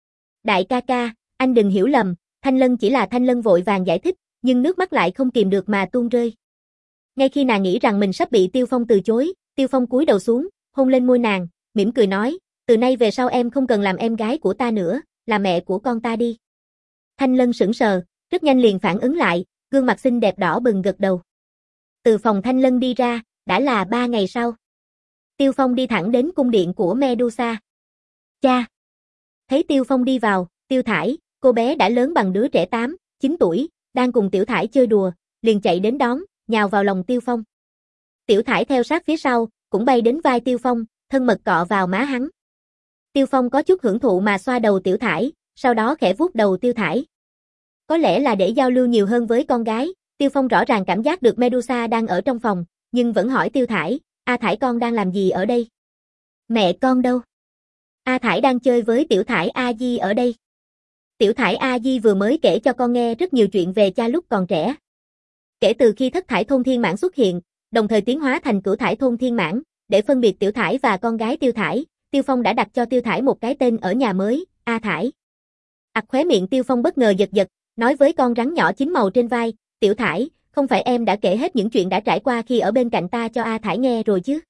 A: Đại ca ca, anh đừng hiểu lầm, Thanh Lân chỉ là Thanh Lân vội vàng giải thích, nhưng nước mắt lại không kìm được mà tuôn rơi. Ngay khi nàng nghĩ rằng mình sắp bị Tiêu Phong từ chối, Tiêu Phong cúi đầu xuống, hôn lên môi nàng, mỉm cười nói, từ nay về sau em không cần làm em gái của ta nữa, là mẹ của con ta đi. Thanh Lân sững sờ, rất nhanh liền phản ứng lại, gương mặt xinh đẹp đỏ bừng gật đầu. Từ phòng Thanh Lân đi ra, đã là ba ngày sau. Tiêu Phong đi thẳng đến cung điện của Medusa. Cha! Thấy Tiêu Phong đi vào, Tiêu Thải, cô bé đã lớn bằng đứa trẻ tám, chín tuổi, đang cùng Tiểu Thải chơi đùa, liền chạy đến đón, nhào vào lòng Tiêu Phong. Tiểu Thải theo sát phía sau, cũng bay đến vai Tiêu Phong, thân mật cọ vào má hắn. Tiêu Phong có chút hưởng thụ mà xoa đầu Tiểu Thải, sau đó khẽ vuốt đầu Tiêu Thải. Có lẽ là để giao lưu nhiều hơn với con gái, Tiêu Phong rõ ràng cảm giác được Medusa đang ở trong phòng, nhưng vẫn hỏi Tiêu Thải, A Thải con đang làm gì ở đây? Mẹ con đâu? A Thải đang chơi với Tiểu Thải A Di ở đây. Tiểu Thải A Di vừa mới kể cho con nghe rất nhiều chuyện về cha lúc còn trẻ. Kể từ khi thất thải thôn thiên mãn xuất hiện, đồng thời tiến hóa thành cửu thải thôn thiên mãn, để phân biệt Tiểu Thải và con gái Tiêu Thải, Tiêu Phong đã đặt cho Tiêu Thải một cái tên ở nhà mới, A Thải. Ặc khóe miệng Tiêu Phong bất ngờ giật giật, nói với con rắn nhỏ chín màu trên vai, Tiểu Thải, không phải em đã kể hết những chuyện đã trải qua khi ở bên cạnh ta cho A Thải nghe rồi chứ?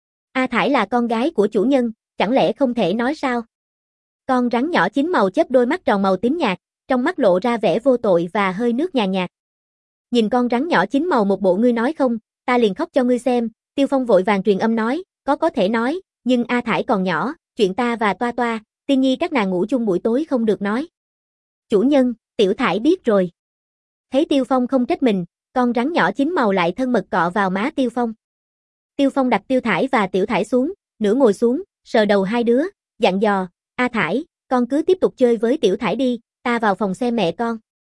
A: A Thải là con gái của chủ nhân, chẳng lẽ không thể nói sao? Con rắn nhỏ chín màu chớp đôi mắt tròn màu tím nhạt, trong mắt lộ ra vẻ vô tội và hơi nước nhàn nhạt. Nhìn con rắn nhỏ chín màu một bộ ngươi nói không, ta liền khóc cho ngươi xem, Tiêu Phong vội vàng truyền âm nói, có có thể nói, nhưng A Thải còn nhỏ, chuyện ta và Toa Toa, Tiên Nhi các nàng ngủ chung buổi tối không được nói. Chủ nhân, Tiểu Thải biết rồi. Thấy Tiêu Phong không trách mình, con rắn nhỏ chín màu lại thân mật cọ vào má Tiêu Phong. Tiêu Phong đặt Tiêu Thải và Tiểu Thải xuống, nửa ngồi xuống, sờ đầu hai đứa, dặn dò, A Thải, con cứ tiếp tục chơi với Tiểu Thải đi, ta vào phòng xem mẹ con.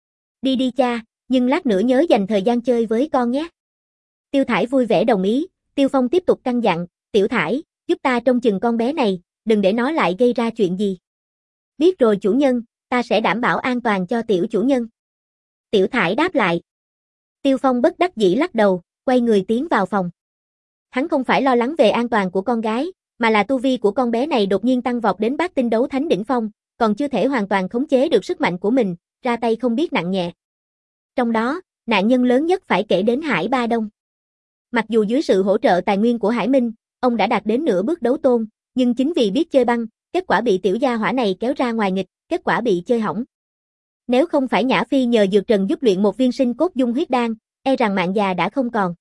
A: Đi đi cha, nhưng lát nữa nhớ dành thời gian chơi với con nhé. Tiêu Thải vui vẻ đồng ý, Tiêu Phong tiếp tục căn dặn, Tiểu Thải, giúp ta trông chừng con bé này, đừng để nó lại gây ra chuyện gì. Biết rồi chủ nhân, ta sẽ đảm bảo an toàn cho tiểu chủ nhân. Tiểu Thải đáp lại. Tiêu Phong bất đắc dĩ lắc đầu, quay người tiến vào phòng. Hắn không phải lo lắng về an toàn của con gái, mà là tu vi của con bé này đột nhiên tăng vọt đến bát tinh đấu thánh đỉnh phong, còn chưa thể hoàn toàn khống chế được sức mạnh của mình, ra tay không biết nặng nhẹ. Trong đó, nạn nhân lớn nhất phải kể đến Hải Ba Đông. Mặc dù dưới sự hỗ trợ tài nguyên của Hải Minh, ông đã đạt đến nửa bước đấu tôn, nhưng chính vì biết chơi băng, kết quả bị tiểu gia hỏa này kéo ra ngoài nghịch, kết quả bị chơi hỏng. Nếu không phải Nhã Phi nhờ dược trần giúp luyện một viên sinh cốt dung huyết đan, e rằng mạng già đã không còn.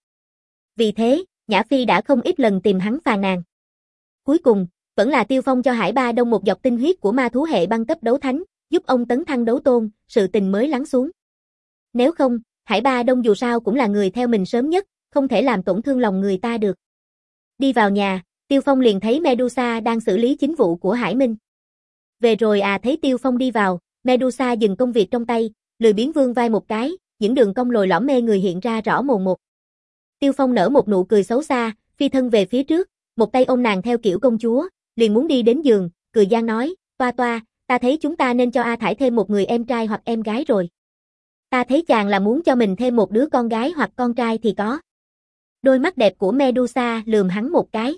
A: Vì thế, Nhã Phi đã không ít lần tìm hắn phàn nàn. Cuối cùng, vẫn là Tiêu Phong cho Hải Ba Đông một giọt tinh huyết của ma thú hệ băng cấp đấu thánh, giúp ông tấn thăng đấu tôn, sự tình mới lắng xuống. Nếu không, Hải Ba Đông dù sao cũng là người theo mình sớm nhất, không thể làm tổn thương lòng người ta được. Đi vào nhà, Tiêu Phong liền thấy Medusa đang xử lý chính vụ của Hải Minh. Về rồi à, thấy Tiêu Phong đi vào, Medusa dừng công việc trong tay, lười biếng vươn vai một cái, những đường cong lồi lõm mê người hiện ra rõ mồn một. Tiêu Phong nở một nụ cười xấu xa, phi thân về phía trước, một tay ôm nàng theo kiểu công chúa, liền muốn đi đến giường, cười gian nói, Toa Toa, ta thấy chúng ta nên cho A Thải thêm một người em trai hoặc em gái rồi. Ta thấy chàng là muốn cho mình thêm một đứa con gái hoặc con trai thì có. Đôi mắt đẹp của Medusa lườm hắn một cái.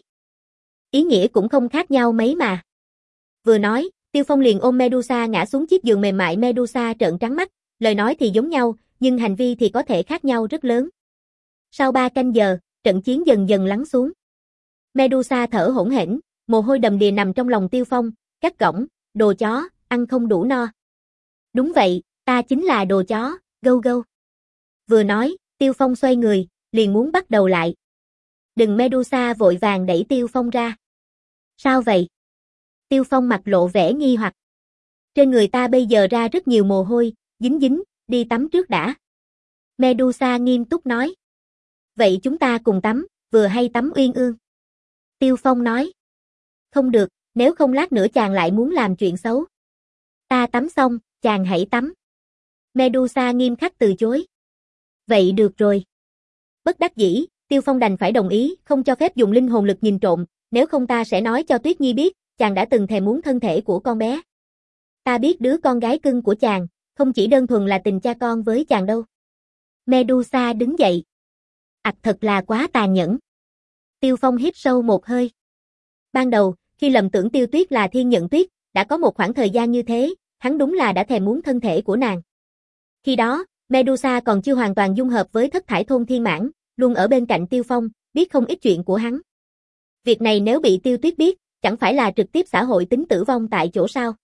A: Ý nghĩa cũng không khác nhau mấy mà. Vừa nói, Tiêu Phong liền ôm Medusa ngã xuống chiếc giường mềm mại. Medusa trợn trắng mắt, lời nói thì giống nhau, nhưng hành vi thì có thể khác nhau rất lớn. Sau ba canh giờ, trận chiến dần dần lắng xuống. Medusa thở hổn hển, mồ hôi đầm đìa nằm trong lòng Tiêu Phong, cắt cổng, đồ chó, ăn không đủ no. Đúng vậy, ta chính là đồ chó, gâu gâu. Vừa nói, Tiêu Phong xoay người, liền muốn bắt đầu lại. Đừng, Medusa vội vàng đẩy Tiêu Phong ra. Sao vậy? Tiêu Phong mặt lộ vẻ nghi hoặc. Trên người ta bây giờ ra rất nhiều mồ hôi, dính dính, đi tắm trước đã. Medusa nghiêm túc nói. Vậy chúng ta cùng tắm, vừa hay tắm uyên ương. Tiêu Phong nói. Không được, nếu không lát nữa chàng lại muốn làm chuyện xấu. Ta tắm xong, chàng hãy tắm. Medusa nghiêm khắc từ chối. Vậy được rồi. Bất đắc dĩ, Tiêu Phong đành phải đồng ý, không cho phép dùng linh hồn lực nhìn trộm, nếu không ta sẽ nói cho Tuyết Nhi biết, chàng đã từng thèm muốn thân thể của con bé. Ta biết đứa con gái cưng của chàng, không chỉ đơn thuần là tình cha con với chàng đâu. Medusa đứng dậy. Ặc thật là quá tàn nhẫn. Tiêu Phong hít sâu một hơi. Ban đầu, khi lầm tưởng Tiêu Tuyết là Thiên Nhận Tuyết, đã có một khoảng thời gian như thế, hắn đúng là đã thèm muốn thân thể của nàng. Khi đó, Medusa còn chưa hoàn toàn dung hợp với thất thải thôn thiên mãn, luôn ở bên cạnh Tiêu Phong, biết không ít chuyện của hắn. Việc này nếu bị Tiêu Tuyết biết, chẳng phải là trực tiếp xã hội tính tử vong tại chỗ sao?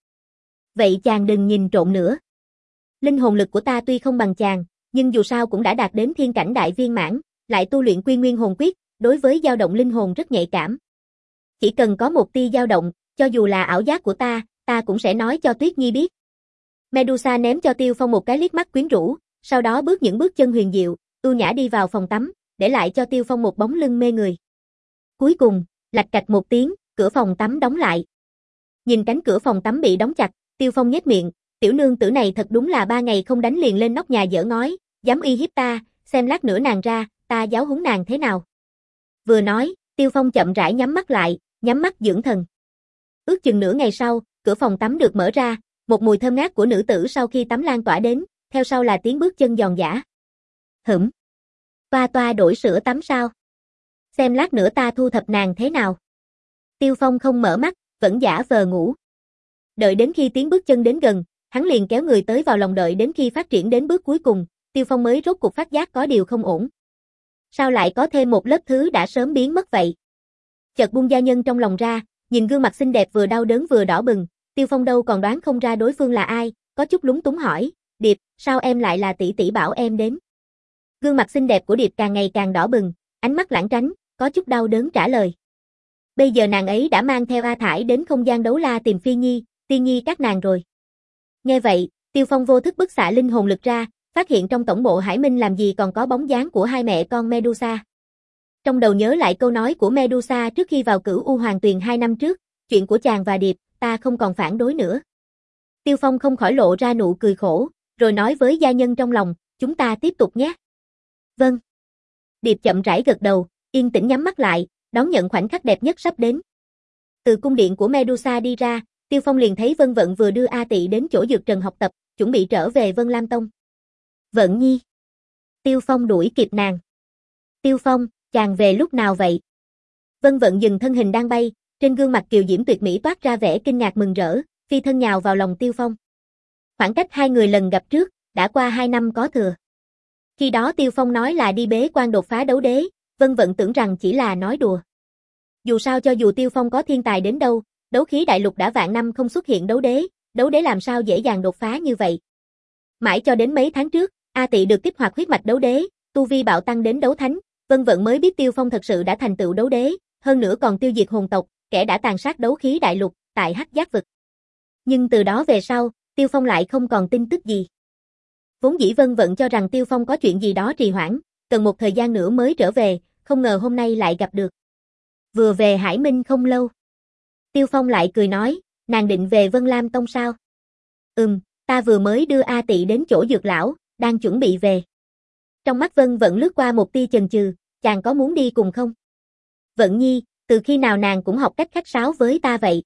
A: Vậy chàng đừng nhìn trộm nữa. Linh hồn lực của ta tuy không bằng chàng, nhưng dù sao cũng đã đạt đến thiên cảnh đại viên mãn, lại tu luyện Quy Nguyên hồn quyết, đối với dao động linh hồn rất nhạy cảm. Chỉ cần có một tia dao động, cho dù là ảo giác của ta, ta cũng sẽ nói cho Tuyết Nhi biết. Medusa ném cho Tiêu Phong một cái liếc mắt quyến rũ, sau đó bước những bước chân huyền diệu, ưu nhã đi vào phòng tắm, để lại cho Tiêu Phong một bóng lưng mê người. Cuối cùng, lạch cạch một tiếng, cửa phòng tắm đóng lại. Nhìn cánh cửa phòng tắm bị đóng chặt, Tiêu Phong nhếch miệng, tiểu nương tử này thật đúng là ba ngày không đánh liền lên nóc nhà giở ngói, dám uy hiếp ta, xem lát nữa nàng ra, ta giáo huấn nàng thế nào. Vừa nói, Tiêu Phong chậm rãi nhắm mắt lại, nhắm mắt dưỡng thần. Ước chừng nửa ngày sau, cửa phòng tắm được mở ra, một mùi thơm ngát của nữ tử sau khi tắm lan tỏa đến, theo sau là tiếng bước chân giòn giã. Hửm. Toa toa đổi sữa tắm sao? Xem lát nữa ta thu thập nàng thế nào. Tiêu Phong không mở mắt, vẫn giả vờ ngủ. Đợi đến khi tiếng bước chân đến gần, hắn liền kéo người tới vào lòng đợi đến khi phát triển đến bước cuối cùng, Tiêu Phong mới rốt cuộc phát giác có điều không ổn. Sao lại có thêm một lớp thứ đã sớm biến mất vậy? Chợt buông gia nhân trong lòng ra, nhìn gương mặt xinh đẹp vừa đau đớn vừa đỏ bừng, Tiêu Phong đâu còn đoán không ra đối phương là ai, có chút lúng túng hỏi, Điệp, sao em lại là tỷ tỷ bảo em đến? Gương mặt xinh đẹp của Điệp càng ngày càng đỏ bừng, ánh mắt lãng tránh, có chút đau đớn trả lời. Bây giờ nàng ấy đã mang theo A Thải đến không gian đấu la tìm Phi Nhi, Tiên Nhi các nàng rồi. Nghe vậy, Tiêu Phong vô thức bức xạ linh hồn lực ra, phát hiện trong tổng bộ Hải Minh làm gì còn có bóng dáng của hai mẹ con Medusa. Trong đầu nhớ lại câu nói của Medusa trước khi vào Cửu U Hoàng Tuyền hai năm trước, chuyện của chàng và Điệp, ta không còn phản đối nữa. Tiêu Phong không khỏi lộ ra nụ cười khổ, rồi nói với gia nhân trong lòng, chúng ta tiếp tục nhé. Vâng. Điệp chậm rãi gật đầu, yên tĩnh nhắm mắt lại, đón nhận khoảnh khắc đẹp nhất sắp đến. Từ cung điện của Medusa đi ra, Tiêu Phong liền thấy Vân Vận vừa đưa A Tị đến chỗ dược trần học tập, chuẩn bị trở về Vân Lam Tông. Vận Nhi. Tiêu Phong đuổi kịp nàng. Tiêu Phong, chàng về lúc nào vậy? Vân Vận dừng thân hình đang bay, trên gương mặt kiều diễm tuyệt mỹ toát ra vẻ kinh ngạc mừng rỡ, phi thân nhào vào lòng Tiêu Phong. Khoảng cách hai người lần gặp trước, đã qua hai năm có thừa. Khi đó Tiêu Phong nói là đi bế quan đột phá đấu đế, Vân Vận tưởng rằng chỉ là nói đùa. Dù sao cho dù Tiêu Phong có thiên tài đến đâu, đấu khí đại lục đã vạn năm không xuất hiện đấu đế, đấu đế làm sao dễ dàng đột phá như vậy. Mãi cho đến mấy tháng trước, A Tị được kích hoạt huyết mạch đấu đế, tu vi bạo tăng đến đấu thánh, Vân Vận mới biết Tiêu Phong thật sự đã thành tựu đấu đế, hơn nữa còn tiêu diệt hồn tộc, kẻ đã tàn sát đấu khí đại lục tại Hắc Giác vực. Nhưng từ đó về sau, Tiêu Phong lại không còn tin tức gì. Vốn dĩ Vân Vận cho rằng Tiêu Phong có chuyện gì đó trì hoãn, cần một thời gian nữa mới trở về, không ngờ hôm nay lại gặp được. Vừa về Hải Minh không lâu. Tiêu Phong lại cười nói, nàng định về Vân Lam Tông sao? Ừm, ta vừa mới đưa A Tị đến chỗ dược lão, đang chuẩn bị về. Trong mắt Vân Vận lướt qua một tia chần chừ, chàng có muốn đi cùng không? Vận Nhi, từ khi nào nàng cũng học cách khách sáo với ta vậy?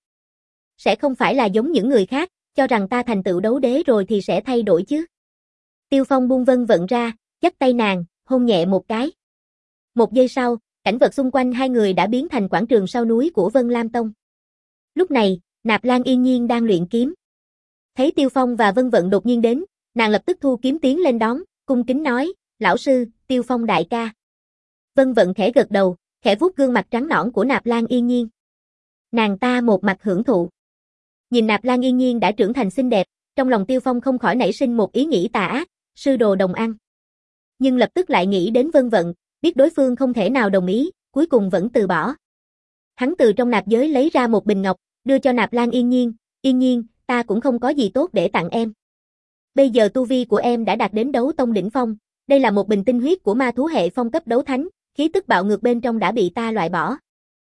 A: Sẽ không phải là giống những người khác, cho rằng ta thành tựu đấu đế rồi thì sẽ thay đổi chứ? Tiêu Phong buông Vân Vận ra, dắt tay nàng, hôn nhẹ một cái. Một giây sau, cảnh vật xung quanh hai người đã biến thành quảng trường sau núi của Vân Lam Tông. Lúc này, Nạp Lan yên nhiên đang luyện kiếm. Thấy Tiêu Phong và Vân Vận đột nhiên đến, nàng lập tức thu kiếm tiến lên đón, cung kính nói, lão sư, Tiêu Phong đại ca. Vân Vận khẽ gật đầu, khẽ vuốt gương mặt trắng nõn của Nạp Lan yên nhiên. Nàng ta một mặt hưởng thụ. Nhìn Nạp Lan yên nhiên đã trưởng thành xinh đẹp, trong lòng Tiêu Phong không khỏi nảy sinh một ý nghĩ tà ác, sư đồ đồng ăn. Nhưng lập tức lại nghĩ đến Vân Vận, biết đối phương không thể nào đồng ý, cuối cùng vẫn từ bỏ. Hắn từ trong nạp giới lấy ra một bình ngọc, đưa cho Nạp Lan yên nhiên, yên nhiên, ta cũng không có gì tốt để tặng em. Bây giờ tu vi của em đã đạt đến đấu tông đỉnh phong, đây là một bình tinh huyết của ma thú hệ phong cấp đấu thánh, khí tức bạo ngược bên trong đã bị ta loại bỏ.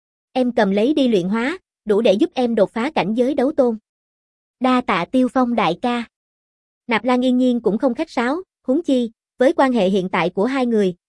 A: Em cầm lấy đi luyện hóa, đủ để giúp em đột phá cảnh giới đấu tôn. Đa tạ Tiêu Phong đại ca. Nạp Lan yên nhiên cũng không khách sáo, huống chi, với quan hệ hiện tại của hai người,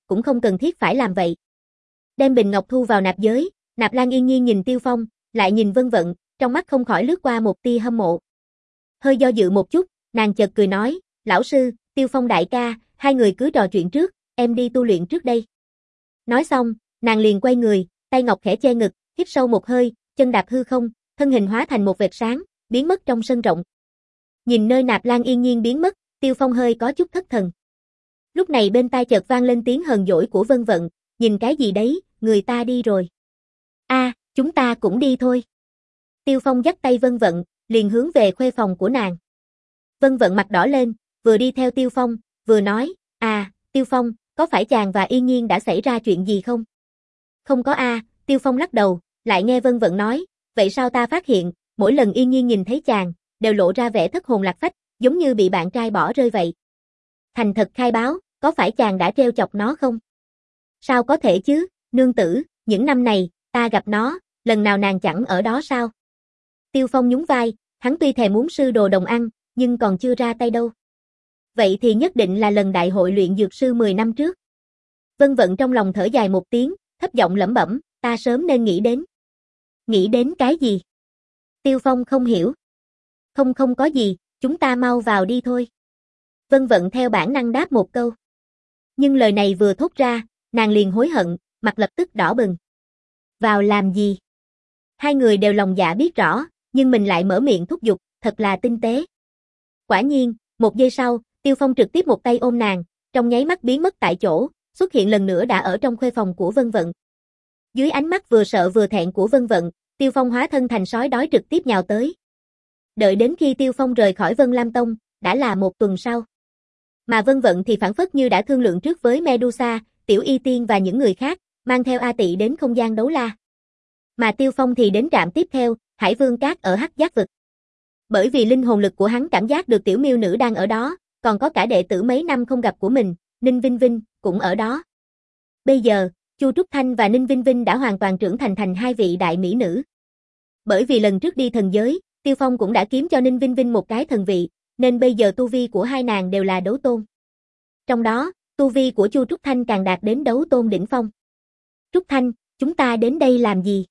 A: cũng không cần thiết phải làm vậy. Đem bình ngọc thu vào nạp giới, Nạp Lan Yên Nhiên nhìn Tiêu Phong, lại nhìn Vân Vận, trong mắt không khỏi lướt qua một tia hâm mộ. Hơi do dự một chút, nàng chợt cười nói, lão sư, Tiêu Phong đại ca, hai người cứ trò chuyện trước, em đi tu luyện trước đây. Nói xong, nàng liền quay người, tay ngọc khẽ che ngực, hít sâu một hơi, chân đạp hư không, thân hình hóa thành một vệt sáng, biến mất trong sân rộng. Nhìn nơi Nạp Lan Yên Nhiên biến mất, Tiêu Phong hơi có chút thất thần. Lúc này bên tai chợt vang lên tiếng hờn dỗi của Vân Vận, nhìn cái gì đấy, người ta đi rồi. A, à, chúng ta cũng đi thôi. Tiêu Phong dắt tay Vân Vận, liền hướng về khuê phòng của nàng. Vân Vận mặt đỏ lên, vừa đi theo Tiêu Phong, vừa nói, à, Tiêu Phong, có phải chàng và Yên Nhiên đã xảy ra chuyện gì không? Không có a, à, Tiêu Phong lắc đầu, lại nghe Vân Vận nói, vậy sao ta phát hiện, mỗi lần Yên Nhiên nhìn thấy chàng, đều lộ ra vẻ thất hồn lạc phách, giống như bị bạn trai bỏ rơi vậy. Thành thật khai báo, có phải chàng đã trêu chọc nó không? Sao có thể chứ, nương tử, những năm này, ta gặp nó, lần nào nàng chẳng ở đó sao? Tiêu Phong nhún vai, hắn tuy thèm muốn sư đồ đồng ăn, nhưng còn chưa ra tay đâu. Vậy thì nhất định là lần đại hội luyện dược sư mười năm trước. Vân Vận trong lòng thở dài một tiếng, thấp giọng lẩm bẩm, ta sớm nên nghĩ đến. Nghĩ đến cái gì? Tiêu Phong không hiểu. Không không có gì, chúng ta mau vào đi thôi. Vân Vận theo bản năng đáp một câu. Nhưng lời này vừa thốt ra, nàng liền hối hận, mặt lập tức đỏ bừng. Vào làm gì? Hai người đều lòng dạ biết rõ, nhưng mình lại mở miệng thúc giục, thật là tinh tế. Quả nhiên, một giây sau, Tiêu Phong trực tiếp một tay ôm nàng, trong nháy mắt biến mất tại chỗ, xuất hiện lần nữa đã ở trong khuê phòng của Vân Vận. Dưới ánh mắt vừa sợ vừa thẹn của Vân Vận, Tiêu Phong hóa thân thành sói đói trực tiếp nhào tới. Đợi đến khi Tiêu Phong rời khỏi Vân Lam Tông, đã là một tuần sau. Mà Vân Vận thì phản phất như đã thương lượng trước với Medusa, Tiểu Y Tiên và những người khác, mang theo A Tị đến không gian đấu la. Mà Tiêu Phong thì đến trạm tiếp theo, Hải Vương Cát ở Hắc Giác Vực. Bởi vì linh hồn lực của hắn cảm giác được tiểu miêu nữ đang ở đó, còn có cả đệ tử mấy năm không gặp của mình, Ninh Vinh Vinh, cũng ở đó. Bây giờ, Chu Trúc Thanh và Ninh Vinh Vinh đã hoàn toàn trưởng thành thành hai vị đại mỹ nữ. Bởi vì lần trước đi thần giới, Tiêu Phong cũng đã kiếm cho Ninh Vinh Vinh một cái thần vị, nên bây giờ tu vi của hai nàng đều là đấu tôn. Trong đó, tu vi của Chu Trúc Thanh càng đạt đến đấu tôn đỉnh phong. Trúc Thanh, chúng ta đến đây làm gì?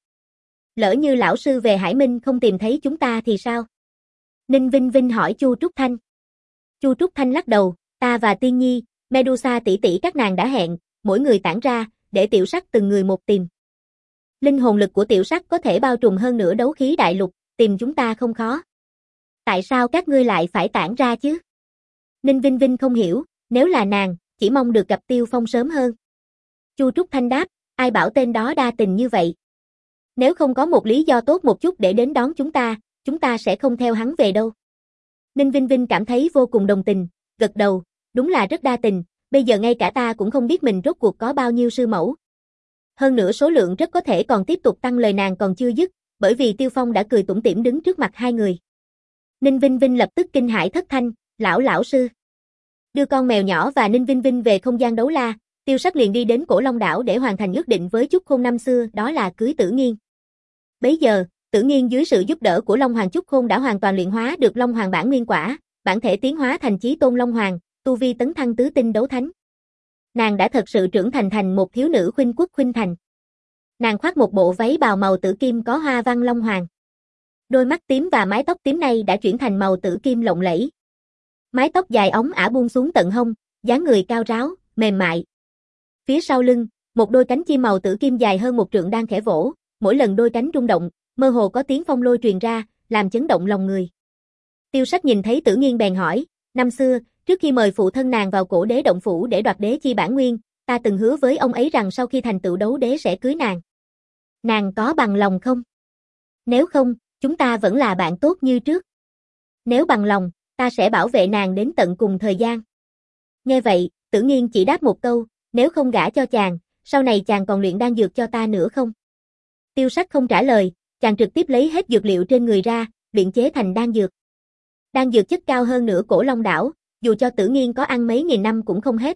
A: Lỡ như lão sư về Hải Minh không tìm thấy chúng ta thì sao? Ninh Vinh Vinh hỏi Chu Trúc Thanh. Chu Trúc Thanh lắc đầu, ta và Tiên Nhi, Medusa tỷ tỷ các nàng đã hẹn, mỗi người tản ra, để tiểu sắc từng người một tìm. Linh hồn lực của tiểu sắc có thể bao trùm hơn nửa đấu khí đại lục, tìm chúng ta không khó. Tại sao các ngươi lại phải tản ra chứ? Ninh Vinh Vinh không hiểu, nếu là nàng, chỉ mong được gặp Tiêu Phong sớm hơn. Chu Trúc Thanh đáp, ai bảo tên đó đa tình như vậy? Nếu không có một lý do tốt một chút để đến đón chúng ta, chúng ta sẽ không theo hắn về đâu. Ninh Vinh Vinh cảm thấy vô cùng đồng tình, gật đầu, đúng là rất đa tình, bây giờ ngay cả ta cũng không biết mình rốt cuộc có bao nhiêu sư mẫu. Hơn nữa số lượng rất có thể còn tiếp tục tăng, lời nàng còn chưa dứt, bởi vì Tiêu Phong đã cười tủm tỉm đứng trước mặt hai người. Ninh Vinh Vinh lập tức kinh hãi thất thanh, lão lão sư. Đưa con mèo nhỏ và Ninh Vinh Vinh về không gian đấu la, Tiêu Sắc liền đi đến Cổ Long đảo để hoàn thành ước định với Chúc Khôn năm xưa, đó là cưới Tử Nghiên. Bấy giờ, Tử Nghiên dưới sự giúp đỡ của Long Hoàng Chúc Khôn đã hoàn toàn luyện hóa được Long Hoàng bản nguyên quả, bản thể tiến hóa thành Chí Tôn Long Hoàng, tu vi tấn thăng tứ tinh đấu thánh. Nàng đã thật sự trưởng thành thành một thiếu nữ khuynh quốc khuynh thành. Nàng khoác một bộ váy bào màu tử kim có hoa văn long hoàng. Đôi mắt tím và mái tóc tím này đã chuyển thành màu tử kim lộng lẫy. Mái tóc dài ống ả buông xuống tận hông, dáng người cao ráo, mềm mại. Phía sau lưng, một đôi cánh chim màu tử kim dài hơn một trượng đang khẽ vỗ, mỗi lần đôi cánh rung động, mơ hồ có tiếng phong lôi truyền ra, làm chấn động lòng người. Tiêu Sắc nhìn thấy Tử Nghiên bèn hỏi, năm xưa, trước khi mời phụ thân nàng vào Cổ Đế động phủ để đoạt đế chi bản nguyên, ta từng hứa với ông ấy rằng sau khi thành tựu đấu đế sẽ cưới nàng. Nàng có bằng lòng không? Nếu không, chúng ta vẫn là bạn tốt như trước. Nếu bằng lòng, ta sẽ bảo vệ nàng đến tận cùng thời gian. Nghe vậy, Tử Nghiên chỉ đáp một câu, nếu không gả cho chàng, sau này chàng còn luyện đan dược cho ta nữa không? Tiêu Sắc không trả lời, chàng trực tiếp lấy hết dược liệu trên người ra, luyện chế thành đan dược. Đan dược chất cao hơn nửa Cổ Long đảo, dù cho Tử Nghiên có ăn mấy nghìn năm cũng không hết.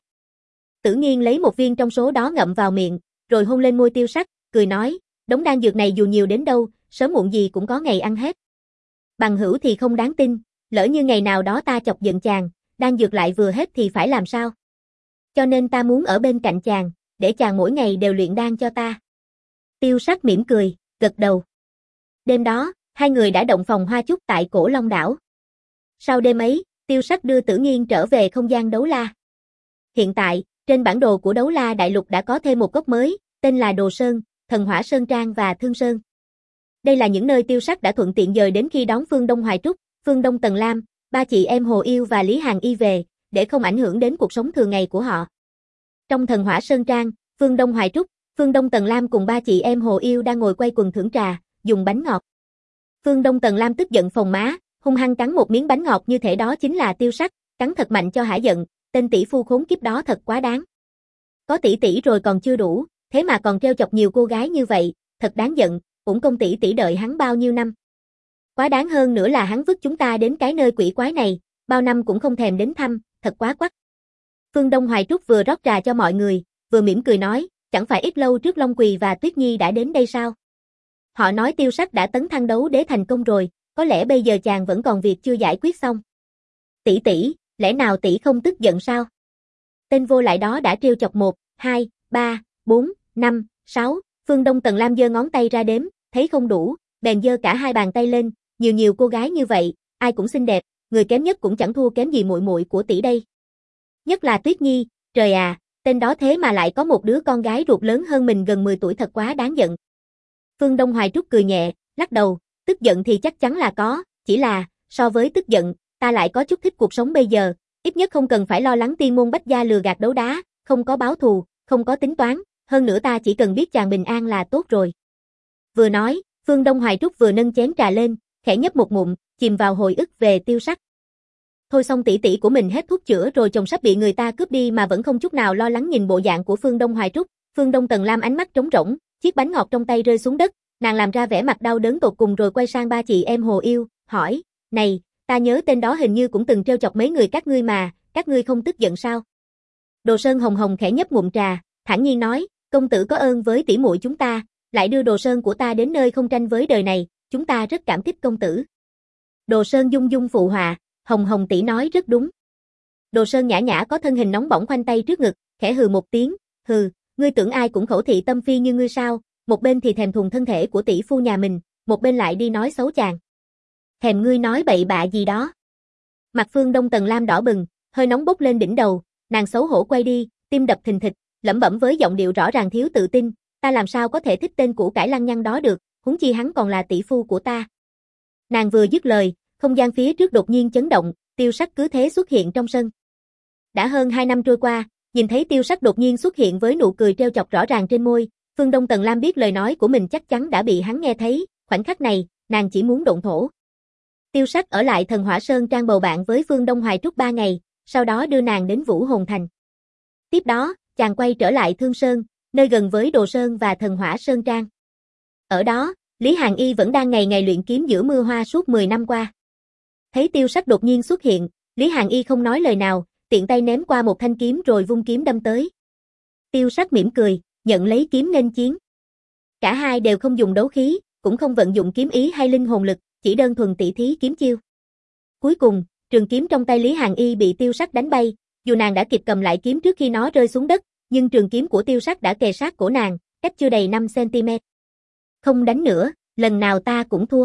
A: Tử Nghiên lấy một viên trong số đó ngậm vào miệng, rồi hôn lên môi Tiêu Sắc, cười nói, đống đan dược này dù nhiều đến đâu, sớm muộn gì cũng có ngày ăn hết. Bằng hữu thì không đáng tin, lỡ như ngày nào đó ta chọc giận chàng, đan dược lại vừa hết thì phải làm sao? Cho nên ta muốn ở bên cạnh chàng, để chàng mỗi ngày đều luyện đan cho ta. Tiêu Sắc mỉm cười, gật đầu. Đêm đó, hai người đã động phòng hoa chúc tại Cổ Long đảo. Sau đêm ấy, Tiêu Sắc đưa Tử Nghiên trở về không gian đấu la. Hiện tại, trên bản đồ của đấu la đại lục đã có thêm một cốc mới, tên là Đồ Sơn, Thần Hỏa Sơn Trang và Thương Sơn. Đây là những nơi Tiêu Sắc đã thuận tiện dời đến khi đón Phương Đông Hoài Trúc, Phương Đông Tần Lam, ba chị em Hồ Yêu và Lý Hàn Y về, để không ảnh hưởng đến cuộc sống thường ngày của họ. Trong Thần Hỏa Sơn Trang, Phương Đông Hoài Trúc, Phương Đông Tần Lam cùng ba chị em Hồ Yêu đang ngồi quay quần thưởng trà, dùng bánh ngọt. Phương Đông Tần Lam tức giận phồng má, hung hăng cắn một miếng bánh ngọt như thể đó chính là Tiêu Sắc, cắn thật mạnh cho hả giận, tên tỷ phu khốn kiếp đó thật quá đáng. Có tỷ tỷ rồi còn chưa đủ, thế mà còn trêu chọc nhiều cô gái như vậy, thật đáng giận, uổng công tỷ tỷ đợi hắn bao nhiêu năm. Quá đáng hơn nữa là hắn vứt chúng ta đến cái nơi quỷ quái này, bao năm cũng không thèm đến thăm, thật quá quắc. Phương Đông Hoài Trúc vừa rót trà cho mọi người, vừa mỉm cười nói, chẳng phải ít lâu trước Long Quỳ và Tuyết Nhi đã đến đây sao? Họ nói Tiêu Sắc đã tấn thăng đấu đế thành công rồi, có lẽ bây giờ chàng vẫn còn việc chưa giải quyết xong. Tỷ tỷ, lẽ nào tỷ không tức giận sao? Tên vô lại đó đã trêu chọc một, hai, ba, bốn, năm, sáu, Phương Đông Tần Lam giơ ngón tay ra đếm, thấy không đủ, bèn giơ cả hai bàn tay lên, nhiều nhiều cô gái như vậy, ai cũng xinh đẹp, người kém nhất cũng chẳng thua kém gì muội muội của tỷ đây. Nhất là Tuyết Nhi, trời à, tên đó thế mà lại có một đứa con gái ruột lớn hơn mình gần mười tuổi thật quá đáng giận. Phương Đông Hoài Trúc cười nhẹ, lắc đầu, tức giận thì chắc chắn là có, chỉ là, so với tức giận, ta lại có chút thích cuộc sống bây giờ, ít nhất không cần phải lo lắng tiên môn bách gia lừa gạt đấu đá, không có báo thù, không có tính toán, hơn nữa ta chỉ cần biết chàng bình an là tốt rồi. Vừa nói, Phương Đông Hoài Trúc vừa nâng chén trà lên, khẽ nhấp một ngụm, chìm vào hồi ức về Tiêu Sắc. Thôi xong tỷ tỷ của mình hết thuốc chữa rồi chồng sắp bị người ta cướp đi mà vẫn không chút nào lo lắng nhìn bộ dạng của Phương Đông Hoài Trúc, Phương Đông Tần Lam ánh mắt trống rỗng, chiếc bánh ngọt trong tay rơi xuống đất, nàng làm ra vẻ mặt đau đớn tột cùng rồi quay sang ba chị em Hồ Yêu, hỏi, này, ta nhớ tên đó hình như cũng từng trêu chọc mấy người các ngươi mà, các ngươi không tức giận sao? Đồ Sơn Hồng Hồng khẽ nhấp ngụm trà, thản nhiên nói, công tử có ơn với tỷ muội chúng ta, lại đưa Đồ Sơn của ta đến nơi không tranh với đời này, chúng ta rất cảm kích công tử. Đồ Sơn dung dung phụ họa, Hồng Hồng tỷ nói rất đúng. Đồ Sơn nhã nhã có thân hình nóng bỏng khoanh tay trước ngực, khẽ hừ một tiếng, hừ, ngươi tưởng ai cũng khẩu thị tâm phi như ngươi sao, một bên thì thèm thuồng thân thể của tỷ phu nhà mình, một bên lại đi nói xấu chàng. Thèm ngươi nói bậy bạ gì đó. Mặt Phương Đông Tần Lam đỏ bừng, hơi nóng bốc lên đỉnh đầu, nàng xấu hổ quay đi, tim đập thình thịch, lẩm bẩm với giọng điệu rõ ràng thiếu tự tin, ta làm sao có thể thích tên củ cải lăng nhăng đó được, huống chi hắn còn là tỷ phu của ta. Nàng vừa dứt lời, không gian phía trước đột nhiên chấn động, Tiêu Sắc cứ thế xuất hiện trong sân. Đã hơn hai năm trôi qua, nhìn thấy Tiêu Sắc đột nhiên xuất hiện với nụ cười trêu chọc rõ ràng trên môi, Phương Đông Tần Lam biết lời nói của mình chắc chắn đã bị hắn nghe thấy, khoảnh khắc này, nàng chỉ muốn động thổ. Tiêu Sắc ở lại Thần Hỏa Sơn Trang bầu bạn với Phương Đông Hoài Trúc ba ngày, sau đó đưa nàng đến Vũ Hồn Thành. Tiếp đó, chàng quay trở lại Thương Sơn, nơi gần với Đồ Sơn và Thần Hỏa Sơn Trang. Ở đó, Lý Hàn Y vẫn đang ngày ngày luyện kiếm giữa mưa hoa suốt mười năm qua. Thấy Tiêu Sắc đột nhiên xuất hiện, Lý Hàn Y không nói lời nào, tiện tay ném qua một thanh kiếm rồi vung kiếm đâm tới. Tiêu Sắc mỉm cười, nhận lấy kiếm nghênh chiến. Cả hai đều không dùng đấu khí, cũng không vận dụng kiếm ý hay linh hồn lực, chỉ đơn thuần tỉ thí kiếm chiêu. Cuối cùng, trường kiếm trong tay Lý Hàn Y bị Tiêu Sắc đánh bay, dù nàng đã kịp cầm lại kiếm trước khi nó rơi xuống đất, nhưng trường kiếm của Tiêu Sắc đã kề sát cổ nàng, cách chưa đầy năm xăng ti mét. Không đánh nữa, lần nào ta cũng thua.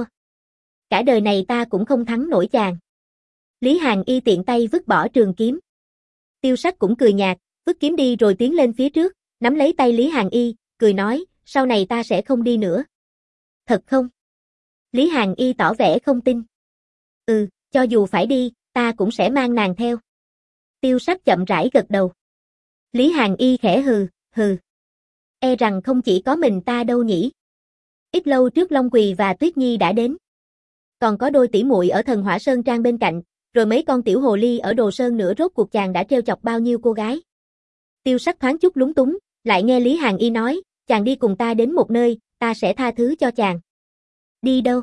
A: Cả đời này ta cũng không thắng nổi chàng. Lý Hàn Y tiện tay vứt bỏ trường kiếm. Tiêu Sắc cũng cười nhạt, vứt kiếm đi rồi tiến lên phía trước, nắm lấy tay Lý Hàn Y, cười nói, sau này ta sẽ không đi nữa. Thật không? Lý Hàn Y tỏ vẻ không tin. Ừ, cho dù phải đi, ta cũng sẽ mang nàng theo. Tiêu Sắc chậm rãi gật đầu. Lý Hàn Y khẽ hừ, hừ. E rằng không chỉ có mình ta đâu nhỉ. Ít lâu trước Long Quỳ và Tuyết Nhi đã đến. Còn có đôi tỷ muội ở Thần Hỏa Sơn Trang bên cạnh, rồi mấy con tiểu hồ ly ở Đồ Sơn nữa, rốt cuộc chàng đã trêu chọc bao nhiêu cô gái. Tiêu Sắc thoáng chút lúng túng, lại nghe Lý Hàn Y nói, chàng đi cùng ta đến một nơi, ta sẽ tha thứ cho chàng. Đi đâu?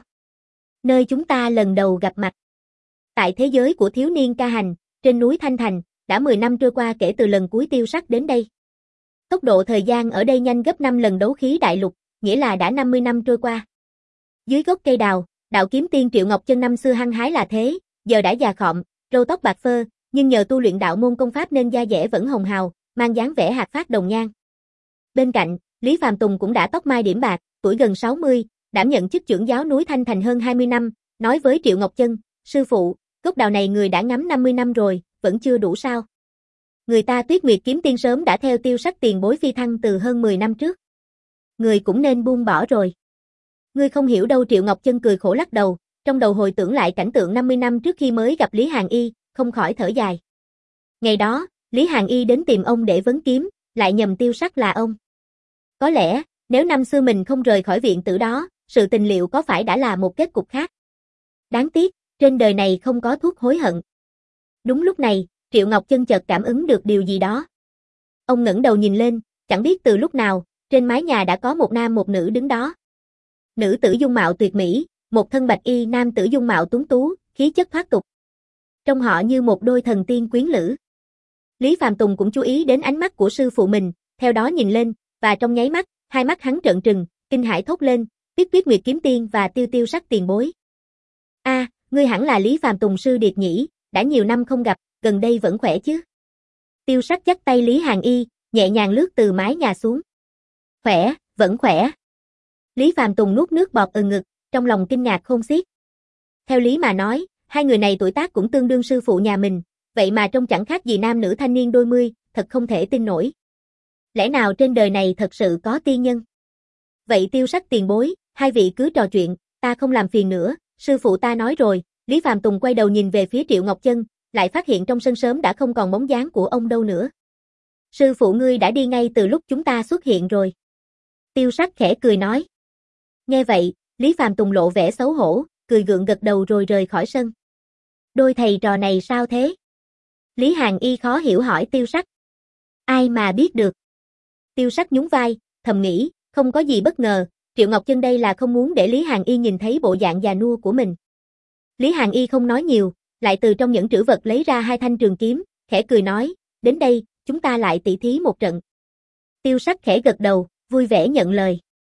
A: Nơi chúng ta lần đầu gặp mặt. Tại thế giới của thiếu niên ca hành, trên núi Thanh Thành, đã mười năm trôi qua kể từ lần cuối Tiêu Sắc đến đây. Tốc độ thời gian ở đây nhanh gấp năm lần đấu khí đại lục, nghĩa là đã năm mươi năm trôi qua. Dưới gốc cây đào, đạo kiếm tiên Triệu Ngọc Chân năm xưa hăng hái là thế, giờ đã già khọm, râu tóc bạc phơ, nhưng nhờ tu luyện đạo môn công pháp nên da dẻ vẫn hồng hào, mang dáng vẻ hạt phát đồng nhan. Bên cạnh, Lý Phàm Tùng cũng đã tóc mai điểm bạc, tuổi gần sáu mươi, đảm nhận chức trưởng giáo núi Thanh Thành hơn hai mươi năm, nói với Triệu Ngọc Chân, sư phụ, gốc đào này người đã ngắm năm mươi năm rồi, vẫn chưa đủ sao? Người ta Tuyết Nguyệt kiếm tiên sớm đã theo Tiêu Sắc tiền bối phi thăng từ hơn mười năm trước. Người cũng nên buông bỏ rồi. Ngươi không hiểu đâu. Triệu Ngọc Chân cười khổ lắc đầu, trong đầu hồi tưởng lại cảnh tượng năm mươi năm trước khi mới gặp Lý Hàn Y, không khỏi thở dài. Ngày đó, Lý Hàn Y đến tìm ông để vấn kiếm, lại nhầm Tiêu Sắc là ông. Có lẽ, nếu năm xưa mình không rời khỏi viện tử đó, sự tình liệu có phải đã là một kết cục khác? Đáng tiếc, trên đời này không có thuốc hối hận. Đúng lúc này, Triệu Ngọc Chân chợt cảm ứng được điều gì đó. Ông ngẩng đầu nhìn lên, chẳng biết từ lúc nào, trên mái nhà đã có một nam một nữ đứng đó. Nữ tử dung mạo tuyệt mỹ, một thân bạch y, nam tử dung mạo tuấn tú, khí chất thoát tục. Trông họ như một đôi thần tiên quyến lữ. Lý Phàm Tùng cũng chú ý đến ánh mắt của sư phụ mình, theo đó nhìn lên, và trong nháy mắt, hai mắt hắn trợn trừng, kinh hãi thốt lên, Tuyết Tuyết Nguyệt kiếm tiên và Tiêu Tiêu Sắc tiền bối. A, à, ngươi hẳn là Lý Phàm Tùng sư điệt nhỉ, đã nhiều năm không gặp, gần đây vẫn khỏe chứ? Tiêu Sắc dắt tay Lý Hàn Y, nhẹ nhàng lướt từ mái nhà xuống. Khỏe, vẫn khỏe. Lý Phàm Tùng nuốt nước bọt ừ ngực, trong lòng kinh ngạc khôn xiết. Theo lý mà nói, hai người này tuổi tác cũng tương đương sư phụ nhà mình, vậy mà trông chẳng khác gì nam nữ thanh niên đôi mươi, thật không thể tin nổi. Lẽ nào trên đời này thật sự có tiên nhân? Vậy Tiêu Sắc tiền bối, hai vị cứ trò chuyện, ta không làm phiền nữa, sư phụ ta nói rồi. Lý Phàm Tùng quay đầu nhìn về phía Triệu Ngọc Chân, lại phát hiện trong sân sớm đã không còn bóng dáng của ông đâu nữa. Sư phụ ngươi đã đi ngay từ lúc chúng ta xuất hiện rồi. Tiêu Sắc khẽ cười nói. Nghe vậy, Lý Phàm Tùng lộ vẻ xấu hổ, cười gượng gật đầu rồi rời khỏi sân. Đôi thầy trò này sao thế? Lý Hàn Y khó hiểu hỏi Tiêu Sắc. Ai mà biết được. Tiêu Sắc nhún vai, thầm nghĩ, không có gì bất ngờ, Triệu Ngọc Chân đây là không muốn để Lý Hàn Y nhìn thấy bộ dạng già nua của mình. Lý Hàn Y không nói nhiều, lại từ trong những trữ vật lấy ra hai thanh trường kiếm, khẽ cười nói, đến đây, chúng ta lại tỉ thí một trận. Tiêu Sắc khẽ gật đầu, vui vẻ nhận lời.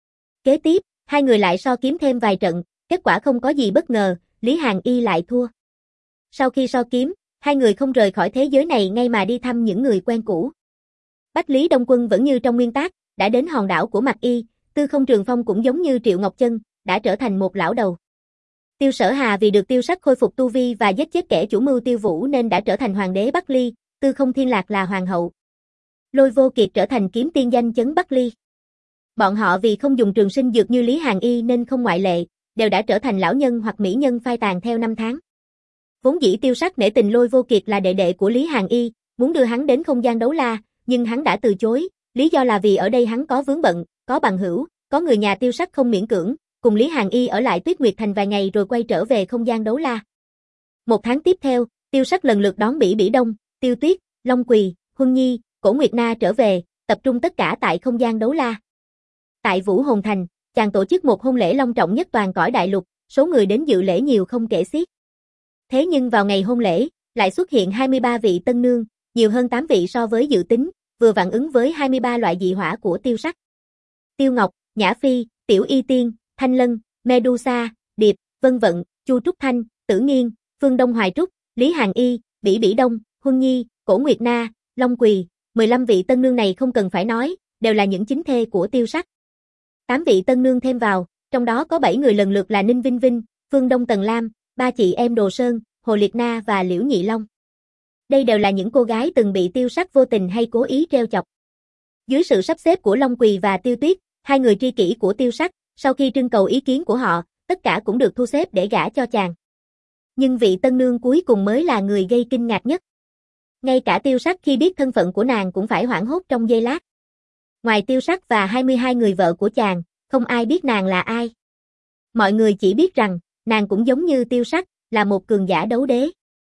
A: Kế tiếp, hai người lại so kiếm thêm vài trận, kết quả không có gì bất ngờ, Lý Hàn Y lại thua. Sau khi so kiếm, hai người không rời khỏi thế giới này ngay mà đi thăm những người quen cũ. Bách Lý Đông Quân vẫn như trong nguyên tác, đã đến hòn đảo của Mạc Y, Tư Không Trường Phong cũng giống như Triệu Ngọc Chân, đã trở thành một lão đầu. Tiêu Sở Hà vì được Tiêu Sắc khôi phục tu vi và giết chết kẻ chủ mưu Tiêu Vũ nên đã trở thành hoàng đế Bắc Ly, Tư Không Thiên Lạc là hoàng hậu. Lôi Vô Kiệt trở thành kiếm tiên danh chấn Bắc Ly. Bọn họ vì không dùng trường sinh dược như Lý Hàn Y nên không ngoại lệ, đều đã trở thành lão nhân hoặc mỹ nhân phai tàn theo năm tháng. Vốn dĩ Tiêu Sắc nể tình Lôi Vô Kiệt là đệ đệ của Lý Hàn Y, muốn đưa hắn đến không gian đấu la, nhưng hắn đã từ chối, lý do là vì ở đây hắn có vướng bận, có bằng hữu, có người nhà Tiêu Sắc không miễn cưỡng, cùng Lý Hàn Y ở lại Tuyết Nguyệt Thành vài ngày rồi quay trở về không gian đấu la. Một tháng tiếp theo, Tiêu Sắc lần lượt đón Bỉ Bỉ Đông, Tiêu Tuyết, Long Quỳ, Huân Nhi, Cổ Nguyệt Na trở về, tập trung tất cả tại không gian đấu la. Tại Vũ Hồn Thành, chàng tổ chức một hôn lễ long trọng nhất toàn cõi đại lục, số người đến dự lễ nhiều không kể xiết. Thế nhưng vào ngày hôn lễ, lại xuất hiện hai mươi ba vị tân nương, nhiều hơn tám vị so với dự tính, vừa vặn ứng với hai mươi ba loại dị hỏa của Tiêu Sắc. Tiêu Ngọc, Nhã Phi, Tiểu Y Tiên, Thanh Lân, Medusa, Điệp, Vân Vận, Chu Trúc Thanh, Tử Nghiên, Phương Đông Hoài Trúc, Lý Hàn Y, Bỉ Bỉ Đông, Huân Nhi, Cổ Nguyệt Na, Long Quỳ, mười lăm vị tân nương này không cần phải nói, đều là những chính thê của Tiêu Sắc. tám vị tân nương thêm vào, trong đó có bảy người lần lượt là Ninh Vinh Vinh, Phương Đông Tần Lam, ba chị em Đồ Sơn, Hồ Liệt Na và Liễu Nhị Long. Đây đều là những cô gái từng bị Tiêu Sắc vô tình hay cố ý trêu chọc. Dưới sự sắp xếp của Long Quỳ và Tiêu Tuyết, hai người tri kỷ của Tiêu Sắc, sau khi trưng cầu ý kiến của họ, tất cả cũng được thu xếp để gả cho chàng. Nhưng vị tân nương cuối cùng mới là người gây kinh ngạc nhất. Ngay cả Tiêu Sắc khi biết thân phận của nàng cũng phải hoảng hốt trong giây lát. Ngoài Tiêu Sắc và hai mươi hai người vợ của chàng, không ai biết nàng là ai. Mọi người chỉ biết rằng, nàng cũng giống như Tiêu Sắc, là một cường giả đấu đế.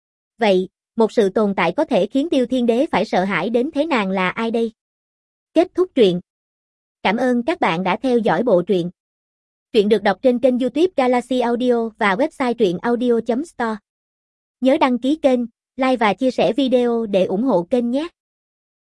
A: Vậy, một sự tồn tại có thể khiến Tiêu Thiên Đế phải sợ hãi đến thế nàng là ai đây? Kết thúc truyện. Cảm ơn các bạn đã theo dõi bộ truyện. Truyện được đọc trên kênh YouTube Galaxy Audio và website truyện audio chấm store. Nhớ đăng ký kênh, like và chia sẻ video để ủng hộ kênh nhé.